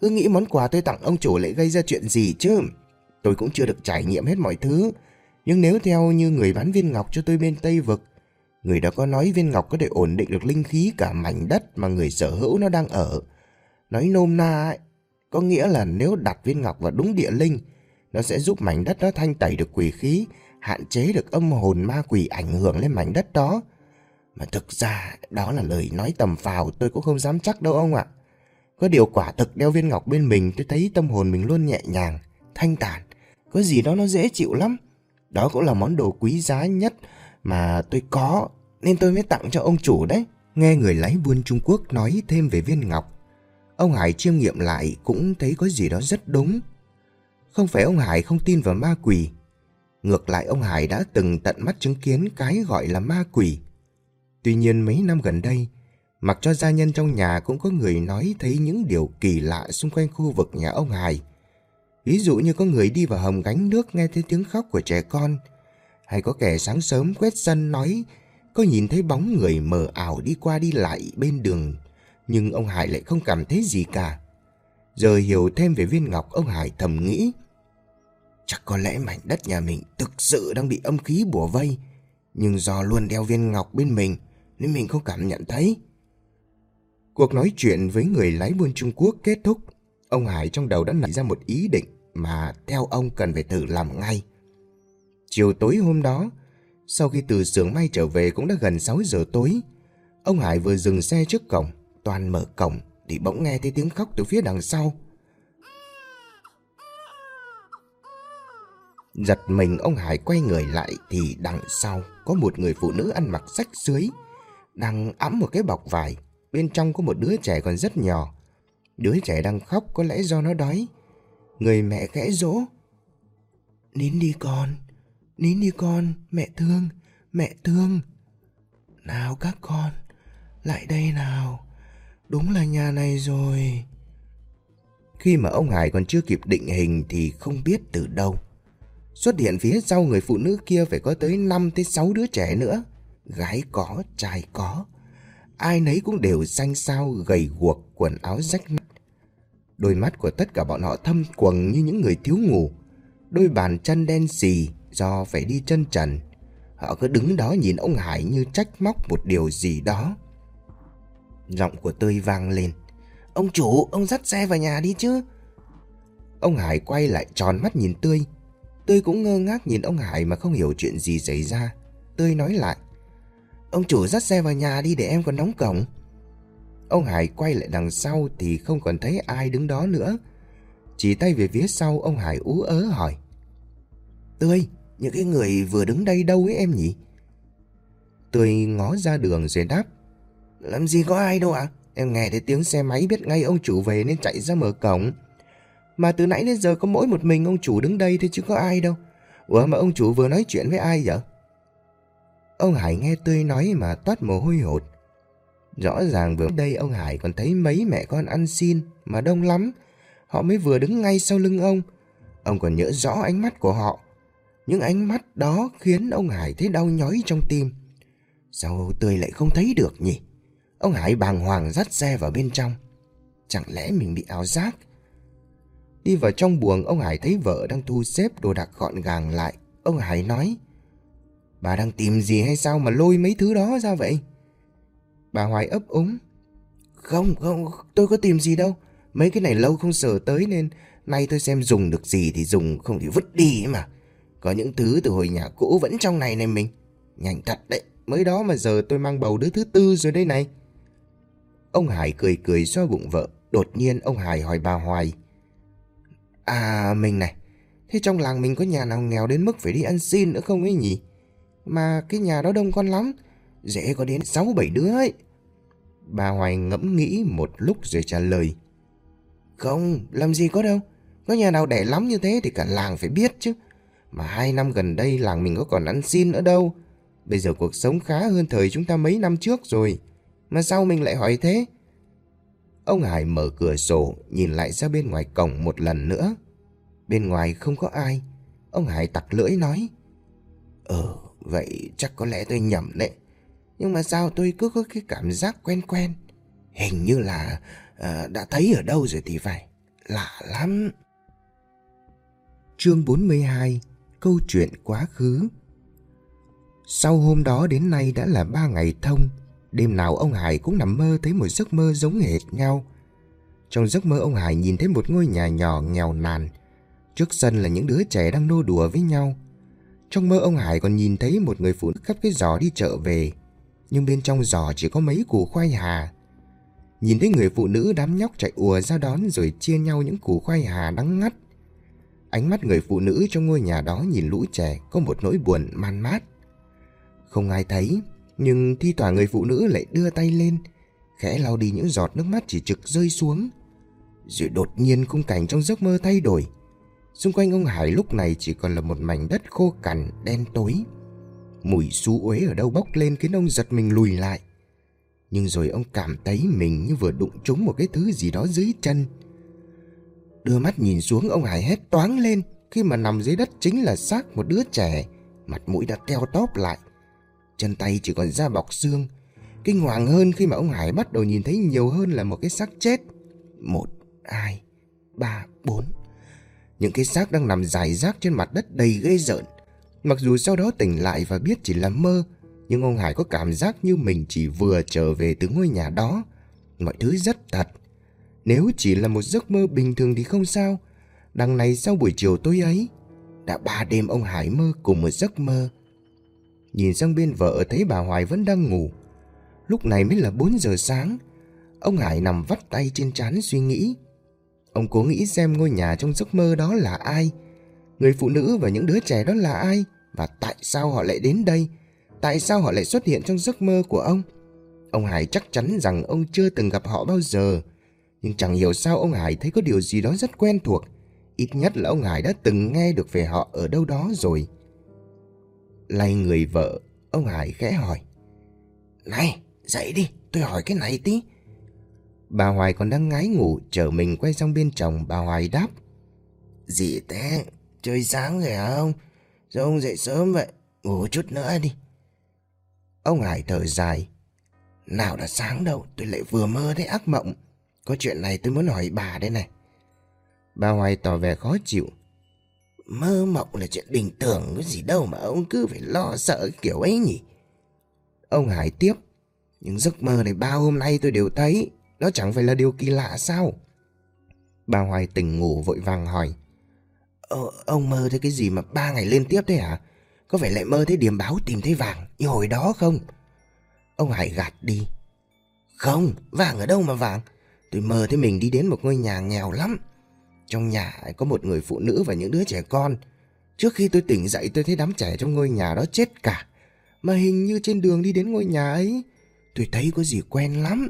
Cứ nghĩ món quà tôi tặng ông chủ lại gây ra chuyện gì chứ. Tôi cũng chưa được trải nghiệm hết mọi thứ. Nhưng nếu theo như người bán viên ngọc cho tôi bên Tây Vực, người đó có nói viên ngọc có thể ổn định được linh khí cả mảnh đất mà người sở hữu nó đang ở. Nói nôm na ấy, có nghĩa là nếu đặt viên ngọc vào đúng địa linh, nó sẽ giúp mảnh đất đó thanh tẩy được quỷ khí, hạn chế được âm hồn ma quỷ ảnh hưởng lên mảnh đất đó. Mà thực ra đó là lời nói tầm phào, tôi cũng không dám chắc đâu ông ạ. Có điều quả thực đeo viên ngọc bên mình, tôi thấy tâm hồn mình luôn nhẹ nhàng, thanh thản, có gì đó nó dễ chịu lắm. Đó cũng là món đồ quý giá nhất mà tôi có, nên tôi mới tặng cho ông chủ đấy. Nghe người lái buôn Trung Quốc nói thêm về viên ngọc, ông Hải chiêm nghiệm lại cũng thấy có gì đó rất đúng. Không phải ông Hải không tin vào ma quỷ, ngược lại ông Hải đã từng tận mắt chứng kiến cái gọi là ma quỷ. Tuy nhiên mấy năm gần đây, mặc cho gia nhân trong nhà cũng có người nói thấy những điều kỳ lạ xung quanh khu vực nhà ông Hải. Ví dụ như có người đi vào hầm gánh nước nghe thấy tiếng khóc của trẻ con, hay có kẻ sáng sớm quét sân nói có nhìn thấy bóng người mờ ảo đi qua đi lại bên đường, nhưng ông Hải lại không cảm thấy gì cả. Giờ hiểu thêm về viên ngọc, ông Hải thầm nghĩ, chắc có lẽ mảnh đất nhà mình thực sự đang bị âm khí bủa vây, nhưng do luôn đeo viên ngọc bên mình nên mình không cảm nhận thấy. Cuộc nói chuyện với người lái buôn Trung Quốc kết thúc, ông Hải trong đầu đã nảy ra một ý định mà theo ông cần phải thử làm ngay. Chiều tối hôm đó, sau khi từ xưởng may trở về cũng đã gần 6 giờ tối, ông Hải vừa dừng xe trước cổng, toàn mở cổng thì bỗng nghe thấy tiếng khóc từ phía đằng sau. Giật mình, ông Hải quay người lại thì đằng sau có một người phụ nữ ăn mặc rách rưới, đang ẵm một cái bọc vải, bên trong có một đứa trẻ còn rất nhỏ. Đứa trẻ đang khóc, có lẽ do nó đói. Người mẹ khẽ dỗ, nín đi con, mẹ thương. Nào các con, lại đây nào, đúng là nhà này rồi. Khi mà ông Hải còn chưa kịp định hình thì không biết từ đâu xuất hiện phía sau người phụ nữ kia phải có tới 5 tới 6 đứa trẻ nữa. Gái có, trai có, ai nấy cũng đều xanh xao, gầy guộc, quần áo rách nát. Đôi mắt của tất cả bọn họ thâm quầng như những người thiếu ngủ, đôi bàn chân đen xì do phải đi chân trần. Họ cứ đứng đó nhìn ông Hải như trách móc một điều gì đó. Giọng của Tươi vang lên, ông chủ, ông dắt xe vào nhà đi chứ. Ông Hải quay lại tròn mắt nhìn Tươi. Tươi cũng ngơ ngác nhìn ông Hải mà không hiểu chuyện gì xảy ra. Tươi nói lại, ông chủ dắt xe vào nhà đi để em còn đóng cổng. Ông Hải quay lại đằng sau thì không còn thấy ai đứng đó nữa. Chỉ tay về phía sau, ông Hải ú ớ hỏi, Tươi, những cái người vừa đứng đây đâu ấy em nhỉ? Tươi ngó ra đường rồi đáp, làm gì có ai đâu ạ. Em nghe thấy tiếng xe máy biết ngay ông chủ về nên chạy ra mở cổng. Mà từ nãy đến giờ có mỗi một mình ông chủ đứng đây thôi chứ có ai đâu. Ủa mà ông chủ vừa nói chuyện với ai vậy? Ông Hải nghe Tươi nói mà toát mồ hôi hột. Rõ ràng vừa đây ông Hải còn thấy mấy mẹ con ăn xin mà đông lắm. Họ mới vừa đứng ngay sau lưng ông. Ông còn nhớ rõ ánh mắt của họ. Những ánh mắt đó khiến ông Hải thấy đau nhói trong tim. Sao Tươi lại không thấy được nhỉ? Ông Hải bàng hoàng dắt xe vào bên trong. Chẳng lẽ mình bị ảo giác? Đi vào trong buồng, ông Hải thấy vợ đang thu xếp đồ đạc gọn gàng lại. Ông Hải nói, bà đang tìm gì hay sao mà lôi mấy thứ đó ra vậy? Bà Hoài ấp úng, Không, tôi có tìm gì đâu. Mấy cái này lâu không sờ tới nên nay tôi xem dùng được gì thì dùng, không thì vứt đi ấy mà. Có những thứ từ hồi nhà cũ vẫn trong này này mình. Nhanh thật đấy, mới đó mà giờ tôi mang bầu đứa thứ tư rồi đây này. Ông Hải cười cười xoa bụng vợ. Đột nhiên ông Hải hỏi bà Hoài, mình này, thế trong làng mình có nhà nào nghèo đến mức phải đi ăn xin nữa không ấy nhỉ? Mà cái nhà đó đông con lắm, dễ có đến 6-7 đứa ấy. Bà Hoài ngẫm nghĩ một lúc rồi trả lời, không, làm gì có đâu. Có nhà nào đẻ lắm như thế thì cả làng phải biết chứ. Mà 2 năm gần đây làng mình có còn ăn xin nữa đâu. Bây giờ cuộc sống khá hơn thời chúng ta mấy năm trước rồi. Mà sao mình lại hỏi thế? Ông Hải mở cửa sổ nhìn lại ra bên ngoài cổng một lần nữa. Bên ngoài không có ai. Ông Hải tặc lưỡi nói, vậy chắc có lẽ tôi nhầm đấy. Nhưng mà sao tôi cứ có cái cảm giác quen quen. Hình như là đã thấy ở đâu rồi thì phải. lạ lắm. Chương 42. Câu chuyện quá khứ. Sau hôm đó đến nay đã là 3 ngày thông. Đêm nào ông Hải cũng nằm mơ thấy một giấc mơ giống hệt nhau. Trong giấc mơ ông Hải nhìn thấy một ngôi nhà nhỏ nghèo nàn. Trước sân là những đứa trẻ đang nô đùa với nhau. Trong mơ ông Hải còn nhìn thấy một người phụ nữ cắp cái giỏ đi chợ về, nhưng bên trong giỏ chỉ có mấy củ khoai hà. Nhìn thấy người phụ nữ, đám nhóc chạy ùa ra đón rồi chia nhau những củ khoai hà đắng ngắt. Ánh mắt người phụ nữ trong ngôi nhà đó nhìn lũ trẻ có một nỗi buồn man mát. Không ai thấy, nhưng thi thoảng người phụ nữ lại đưa tay lên, khẽ lau đi những giọt nước mắt chỉ trực rơi xuống. Rồi đột nhiên khung cảnh trong giấc mơ thay đổi. Xung quanh ông Hải lúc này chỉ còn là một mảnh đất khô cằn đen tối. Mùi xú uế ở đâu bốc lên khiến ông giật mình lùi lại. Nhưng rồi ông cảm thấy mình như vừa đụng trúng một cái thứ gì đó dưới chân. Đưa mắt nhìn xuống, ông Hải hét toáng lên khi mà nằm dưới đất chính là xác một đứa trẻ. Mặt mũi đã teo tóp lại, chân tay chỉ còn da bọc xương. Kinh hoàng hơn khi mà ông Hải bắt đầu nhìn thấy nhiều hơn là một cái xác chết. 1, 2, 3, 4. Những cái xác đang nằm rải rác trên mặt đất đầy ghê rợn. Mặc dù sau đó tỉnh lại và biết chỉ là mơ, nhưng ông Hải có cảm giác như mình chỉ vừa trở về từ ngôi nhà đó. Mọi thứ rất thật. Nếu chỉ là một giấc mơ bình thường thì không sao. Đằng này sau buổi chiều tối ấy, đã 3 đêm ông Hải mơ cùng một giấc mơ. Nhìn sang bên vợ thấy bà Hoài vẫn đang ngủ. Lúc này mới là 4 giờ sáng. Ông Hải nằm vắt tay trên trán suy nghĩ. Ông cố nghĩ xem ngôi nhà trong giấc mơ đó là ai, người phụ nữ và những đứa trẻ đó là ai, và tại sao họ lại đến đây, tại sao họ lại xuất hiện trong giấc mơ của ông. Ông Hải chắc chắn rằng ông chưa từng gặp họ bao giờ, nhưng chẳng hiểu sao ông Hải thấy có điều gì đó rất quen thuộc. Ít nhất là ông Hải đã từng nghe được về họ ở đâu đó rồi. Lay người vợ, ông Hải khẽ hỏi: "Này, dậy đi, tôi hỏi cái này tí." Bà Hoài còn đang ngái ngủ, chờ mình quay sang bên chồng. Bà Hoài đáp: "Gì thế? Trời sáng rồi hả ông? Sao ông dậy sớm vậy? Ngủ chút nữa đi." Ông Hải thở dài: "Nào đã sáng đâu, tôi lại vừa mơ thấy ác mộng. Có chuyện này tôi muốn hỏi bà đây này." Bà Hoài tỏ vẻ khó chịu: "Mơ mộng là chuyện bình thường, có gì đâu mà ông cứ phải lo sợ cái kiểu ấy nhỉ?" Ông Hải tiếp: "Những giấc mơ này 3 hôm nay tôi đều thấy. Đó chẳng phải là điều kỳ lạ sao?" Bà Hoài tỉnh ngủ vội vàng hỏi: Ông mơ thấy cái gì mà 3 ngày liên tiếp thế hả? Có phải lại mơ thấy điềm báo tìm thấy vàng như hồi đó không?" Ông Hải gạt đi: "Không, vàng ở đâu mà vàng. Tôi mơ thấy mình đi đến một ngôi nhà nghèo lắm. Trong nhà có một người phụ nữ và những đứa trẻ con. Trước khi tôi tỉnh dậy tôi thấy đám trẻ trong ngôi nhà đó chết cả. Mà hình như trên đường đi đến ngôi nhà ấy, tôi thấy có gì quen lắm."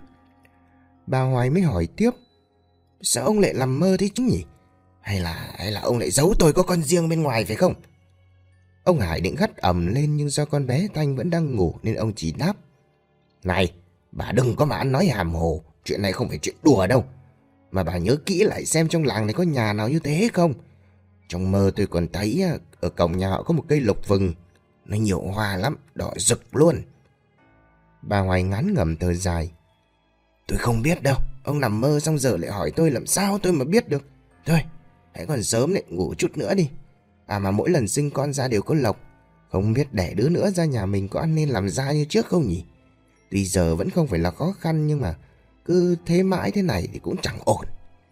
Bà Hoài mới hỏi tiếp: "Sao ông lại làm mơ thế chứ nhỉ? Hay là ông lại giấu tôi có con riêng bên ngoài phải không?" Ông Hải định gắt ầm lên, nhưng do con bé Thanh vẫn đang ngủ nên ông chỉ đáp: "Này, bà đừng có mà ăn nói hàm hồ. Chuyện này không phải chuyện đùa đâu. Mà bà nhớ kỹ lại xem trong làng này có nhà nào như thế không. Trong mơ tôi còn thấy ở cổng nhà họ có một cây lộc vừng. Nó nhiều hoa lắm, đỏ rực luôn." Bà Hoài ngán ngẩm thở dài: "Tôi không biết đâu. Ông nằm mơ xong giờ lại hỏi tôi, làm sao tôi mà biết được. Thôi, hãy còn sớm đấy, ngủ chút nữa đi. À mà mỗi lần sinh con ra đều có lộc. Không biết đẻ đứa nữa ra nhà mình có ăn nên làm ra như trước không nhỉ? Tuy giờ vẫn không phải là khó khăn, nhưng mà cứ thế mãi thế này thì cũng chẳng ổn."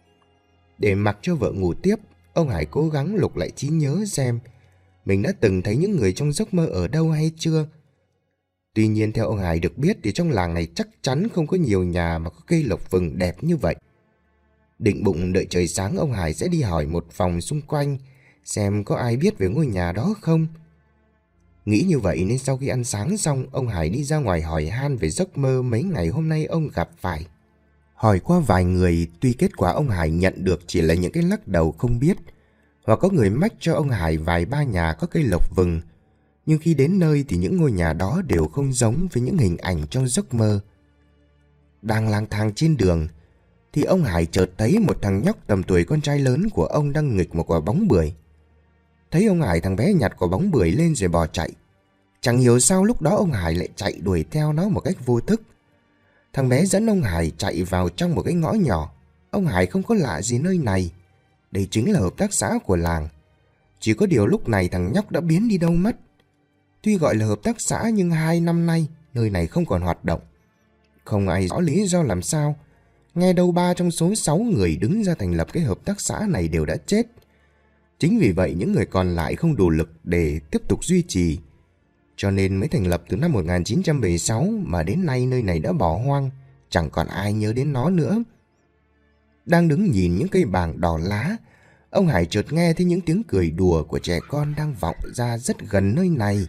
Để mặc cho vợ ngủ tiếp, ông Hải cố gắng lục lại trí nhớ xem mình đã từng thấy những người trong giấc mơ ở đâu hay chưa. Tuy nhiên theo ông Hải được biết thì trong làng này chắc chắn không có nhiều nhà mà có cây lộc vừng đẹp như vậy. Định bụng đợi trời sáng ông Hải sẽ đi hỏi một vòng xung quanh xem có ai biết về ngôi nhà đó không. Nghĩ như vậy nên sau khi ăn sáng xong, ông Hải đi ra ngoài hỏi han về giấc mơ mấy ngày hôm nay ông gặp phải. Hỏi qua vài người, tuy kết quả ông Hải nhận được chỉ là những cái lắc đầu không biết, hoặc có người mách cho ông Hải vài ba nhà có cây lộc vừng. Nhưng khi đến nơi thì những ngôi nhà đó đều không giống với những hình ảnh trong giấc mơ. Đang lang thang trên đường thì ông Hải chợt thấy một thằng nhóc tầm tuổi con trai lớn của ông đang nghịch một quả bóng bưởi. Thấy ông Hải, thằng bé nhặt quả bóng bưởi lên rồi bỏ chạy. Chẳng hiểu sao lúc đó ông Hải lại chạy đuổi theo nó một cách vô thức. Thằng bé dẫn ông Hải chạy vào trong một cái ngõ nhỏ. Ông Hải không có lạ gì nơi này. Đây chính là hợp tác xã của làng. Chỉ có điều lúc này thằng nhóc đã biến đi đâu mất. Tuy gọi là hợp tác xã nhưng 2 năm nay nơi này không còn hoạt động. Không ai rõ lý do làm sao. Nghe đâu 3 trong số 6 người đứng ra thành lập cái hợp tác xã này đều đã chết. Chính vì vậy những người còn lại không đủ lực để tiếp tục duy trì. Cho nên mới thành lập từ năm 1976 mà đến nay nơi này đã bỏ hoang, chẳng còn ai nhớ đến nó nữa. Đang đứng nhìn những cây bàng đỏ lá, ông Hải chợt nghe thấy những tiếng cười đùa của trẻ con đang vọng ra rất gần nơi này.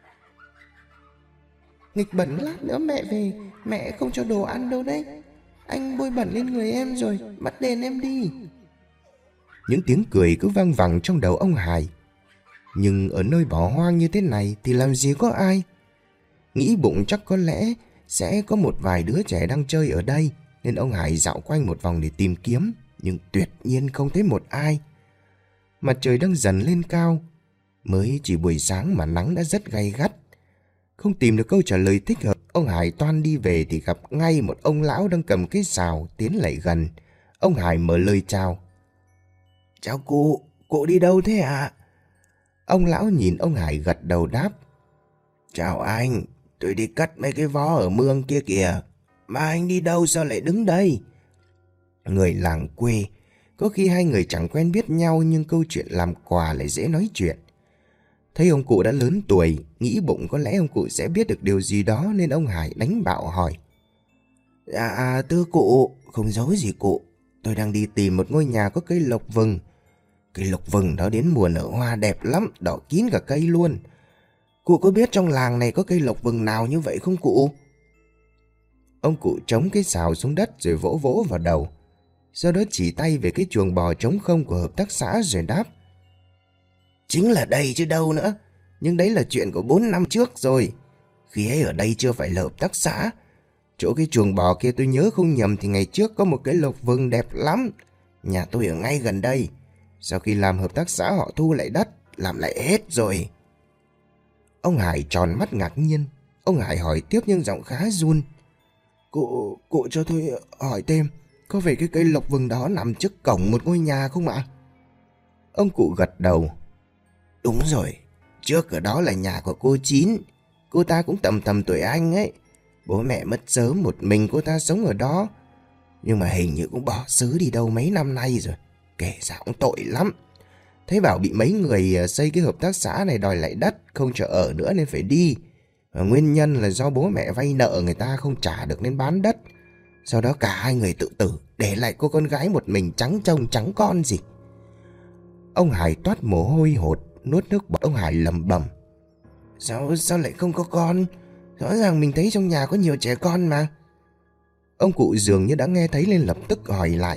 Nghịch bẩn, lát nữa mẹ về, mẹ không cho đồ ăn đâu đấy. Anh bôi bẩn lên người em rồi, bắt đền em đi. Những tiếng cười cứ vang vẳng trong đầu ông Hải. Nhưng ở nơi bỏ hoang như thế này thì làm gì có ai. Nghĩ bụng chắc có lẽ sẽ có một vài đứa trẻ đang chơi ở đây, nên ông Hải dạo quanh một vòng để tìm kiếm, nhưng tuyệt nhiên không thấy một ai. Mặt trời đang dần lên cao. Mới chỉ buổi sáng mà nắng đã rất gay gắt. Không tìm được câu trả lời thích hợp, ông Hải toan đi về thì gặp ngay một ông lão đang cầm cái sào tiến lại gần. Ông Hải mở lời chào. Chào cụ đi đâu thế ạ? Ông lão nhìn ông Hải gật đầu đáp. Chào anh, tôi đi cắt mấy cái vó ở mương kia kìa. Mà anh đi đâu sao lại đứng đây? Người làng quê, có khi hai người chẳng quen biết nhau nhưng câu chuyện làm quà lại dễ nói chuyện. Thấy ông cụ đã lớn tuổi, nghĩ bụng có lẽ ông cụ sẽ biết được điều gì đó nên ông Hải đánh bạo hỏi. Dạ thưa cụ, không giấu gì cụ, tôi đang đi tìm một ngôi nhà có cây lộc vừng. Cây lộc vừng đó đến mùa nở hoa đẹp lắm, đỏ kín cả cây luôn. Cụ có biết trong làng này có cây lộc vừng nào như vậy không cụ? Ông cụ chống cái sào xuống đất rồi vỗ vỗ vào đầu. Sau đó chỉ tay về cái chuồng bò trống không của hợp tác xã rồi đáp. Chính là đây chứ đâu nữa. Nhưng đấy là chuyện của 4 năm trước rồi. Khi ấy ở đây chưa phải là hợp tác xã. Chỗ cái chuồng bò kia tôi nhớ không nhầm thì ngày trước có một cái lộc vừng đẹp lắm. Nhà tôi ở ngay gần đây. Sau khi làm hợp tác xã họ thu lại đất, làm lại hết rồi. Ông Hải tròn mắt ngạc nhiên. Ông Hải hỏi tiếp nhưng giọng khá run. Cụ cho tôi hỏi thêm, có phải cái cây lộc vừng đó nằm trước cổng một ngôi nhà không ạ? Ông cụ gật đầu. Đúng rồi, trước ở đó là nhà của cô Chín. Cô ta cũng tầm tầm tuổi anh ấy. Bố mẹ mất sớm, một mình cô ta sống ở đó. Nhưng mà hình như cũng bỏ xứ đi đâu mấy năm nay rồi. Kể ra cũng tội lắm. Thấy bảo bị mấy người xây cái hợp tác xã này đòi lại đất, không cho ở nữa nên phải đi. Và nguyên nhân là do bố mẹ vay nợ người ta không trả được nên bán đất. Sau đó cả hai người tự tử, để lại cô con gái một mình trắng trông trắng con gì. Ông Hải toát mồ hôi hột, nuốt nước bọt. Ông Hải lẩm bẩm. Sao lại không có con? Rõ ràng mình thấy trong nhà có nhiều trẻ con mà. Ông cụ dường như đã nghe thấy nên lập tức hỏi lại.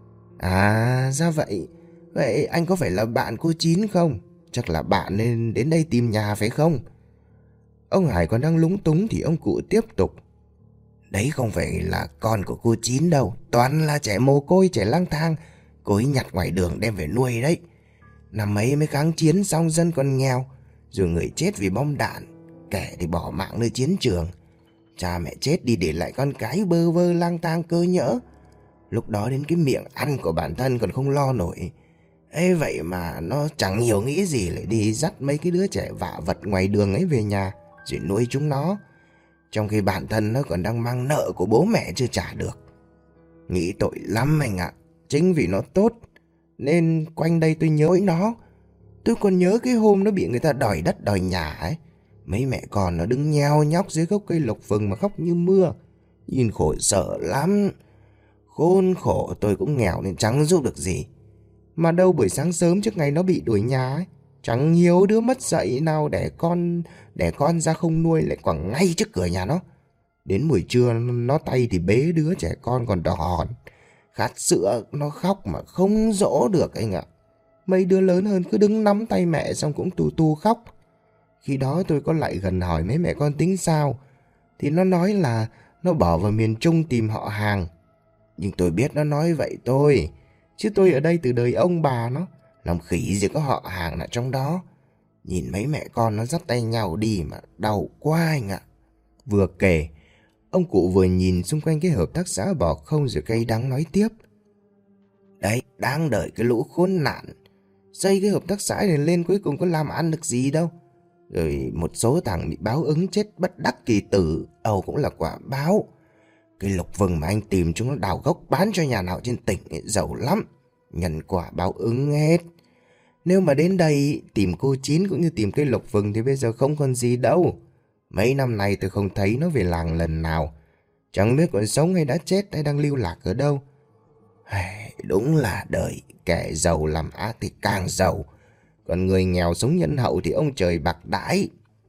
À ra vậy. Vậy anh có phải là bạn cô Chín không? Chắc là bạn nên đến đây tìm nhà phải không? Ông Hải còn đang lúng túng thì ông cụ tiếp tục. Đấy không phải là con của cô Chín đâu. Toàn là trẻ mồ côi, trẻ lang thang. Cô ấy nhặt ngoài đường đem về nuôi đấy. Năm ấy mới kháng chiến xong dân còn nghèo. Rồi người chết vì bom đạn, kẻ thì bỏ mạng nơi chiến trường. Cha mẹ chết đi để lại con cái bơ vơ lang thang cơ nhỡ. Lúc đó đến cái miệng ăn của bản thân còn không lo nổi. Ê vậy mà nó chẳng hiểu nghĩ gì lại đi dắt mấy cái đứa trẻ vạ vật ngoài đường ấy về nhà rồi nuôi chúng nó. Trong khi bản thân nó còn đang mang nợ của bố mẹ chưa trả được. Nghĩ tội lắm anh ạ. Chính vì nó tốt nên quanh đây tôi nhớ nó. Tôi còn nhớ cái hôm nó bị người ta đòi đất đòi nhà ấy. Mấy mẹ con nó đứng nheo nhóc dưới gốc cây lộc vừng mà khóc như mưa. Nhìn khổ sở lắm. Khốn khổ tôi cũng nghèo nên chẳng giúp được gì. Mà đâu buổi sáng sớm trước ngày nó bị đuổi nhà ấy, chẳng nhiều đứa mất dạy nào để con ra không nuôi lại quẳng ngay trước cửa nhà nó. Đến buổi trưa nó tay thì bế đứa trẻ con còn đỏ hòn, khát sữa nó khóc mà không dỗ được anh ạ. Mấy đứa lớn hơn cứ đứng nắm tay mẹ xong cũng tu tu khóc. Khi đó tôi có lại gần hỏi mấy mẹ con tính sao thì nó nói là nó bỏ vào miền Trung tìm họ hàng. Nhưng tôi biết nó nói vậy thôi, chứ tôi ở đây từ đời ông bà nó, làm khỉ gì có họ hàng ở trong đó. Nhìn mấy mẹ con nó dắt tay nhau đi mà đau quá anh ạ. Vừa kể, ông cụ vừa nhìn xung quanh cái hợp tác xã bò không rồi cay đắng nói tiếp. Đấy, đang đợi cái lũ khốn nạn xây cái hợp tác xã này lên, cuối cùng có làm ăn được gì đâu. Rồi một số thằng bị báo ứng chết bất đắc kỳ tử, Âu cũng là quả báo. Cái lục vừng mà anh tìm chúng nó đào gốc bán cho nhà nào trên tỉnh ấy, giàu lắm. Nhân quả báo ứng hết. Nếu mà đến đây tìm cô Chín cũng như tìm cây lục vừng thì bây giờ không còn gì đâu. Mấy năm nay tôi không thấy nó về làng lần nào. Chẳng biết còn sống hay đã chết hay đang lưu lạc ở đâu. Đúng là đời, kẻ giàu làm ác thì càng giàu. Còn người nghèo sống nhân hậu thì ông trời bạc đãi.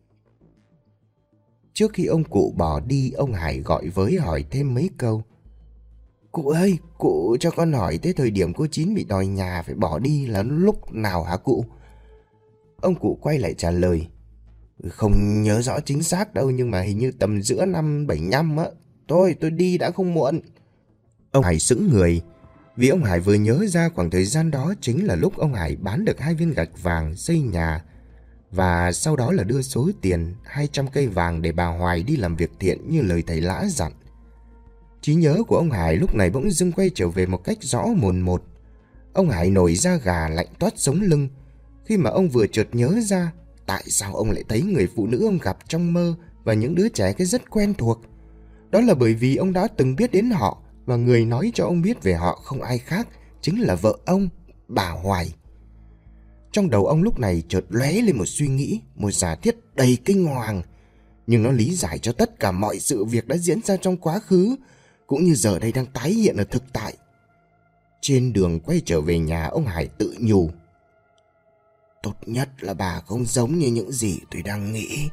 Trước khi ông cụ bỏ đi, ông Hải gọi với hỏi thêm mấy câu. Cụ ơi, cụ cho con hỏi tới thời điểm cô Chín bị đòi nhà phải bỏ đi là lúc nào hả cụ? Ông cụ quay lại trả lời. Không nhớ rõ chính xác đâu, nhưng mà hình như tầm giữa năm 75 á. Thôi tôi đi đã không muộn. Ông Hải sững người, vì ông Hải vừa nhớ ra khoảng thời gian đó chính là lúc ông Hải bán được 2 viên gạch vàng xây nhà, và sau đó là đưa số tiền 200 cây vàng để bà Hoài đi làm việc thiện như lời thầy Lã dặn. Trí nhớ của ông Hải lúc này bỗng dưng quay trở về một cách rõ mồn một. Ông Hải nổi da gà lạnh toát sống lưng khi mà ông vừa chợt nhớ ra tại sao ông lại thấy người phụ nữ ông gặp trong mơ và những đứa trẻ cái rất quen thuộc. Đó là bởi vì ông đã từng biết đến họ, và người nói cho ông biết về họ không ai khác chính là vợ ông, bà Hoài. Trong đầu ông lúc này chợt lóe lên một suy nghĩ, một giả thiết đầy kinh hoàng, nhưng nó lý giải cho tất cả mọi sự việc đã diễn ra trong quá khứ, cũng như giờ đây đang tái hiện ở thực tại. Trên đường quay trở về nhà, ông Hải tự nhủ. Tốt nhất là bà không giống như những gì tôi đang nghĩ.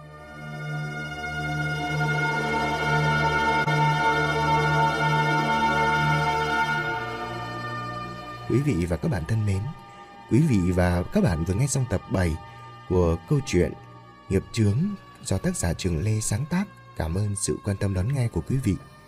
Quý vị và các bạn thân mến, quý vị và các bạn vừa nghe xong tập 7 của câu chuyện Nghiệp Chướng do tác giả Trường Lê sáng tác. Cảm ơn sự quan tâm đón nghe của quý vị.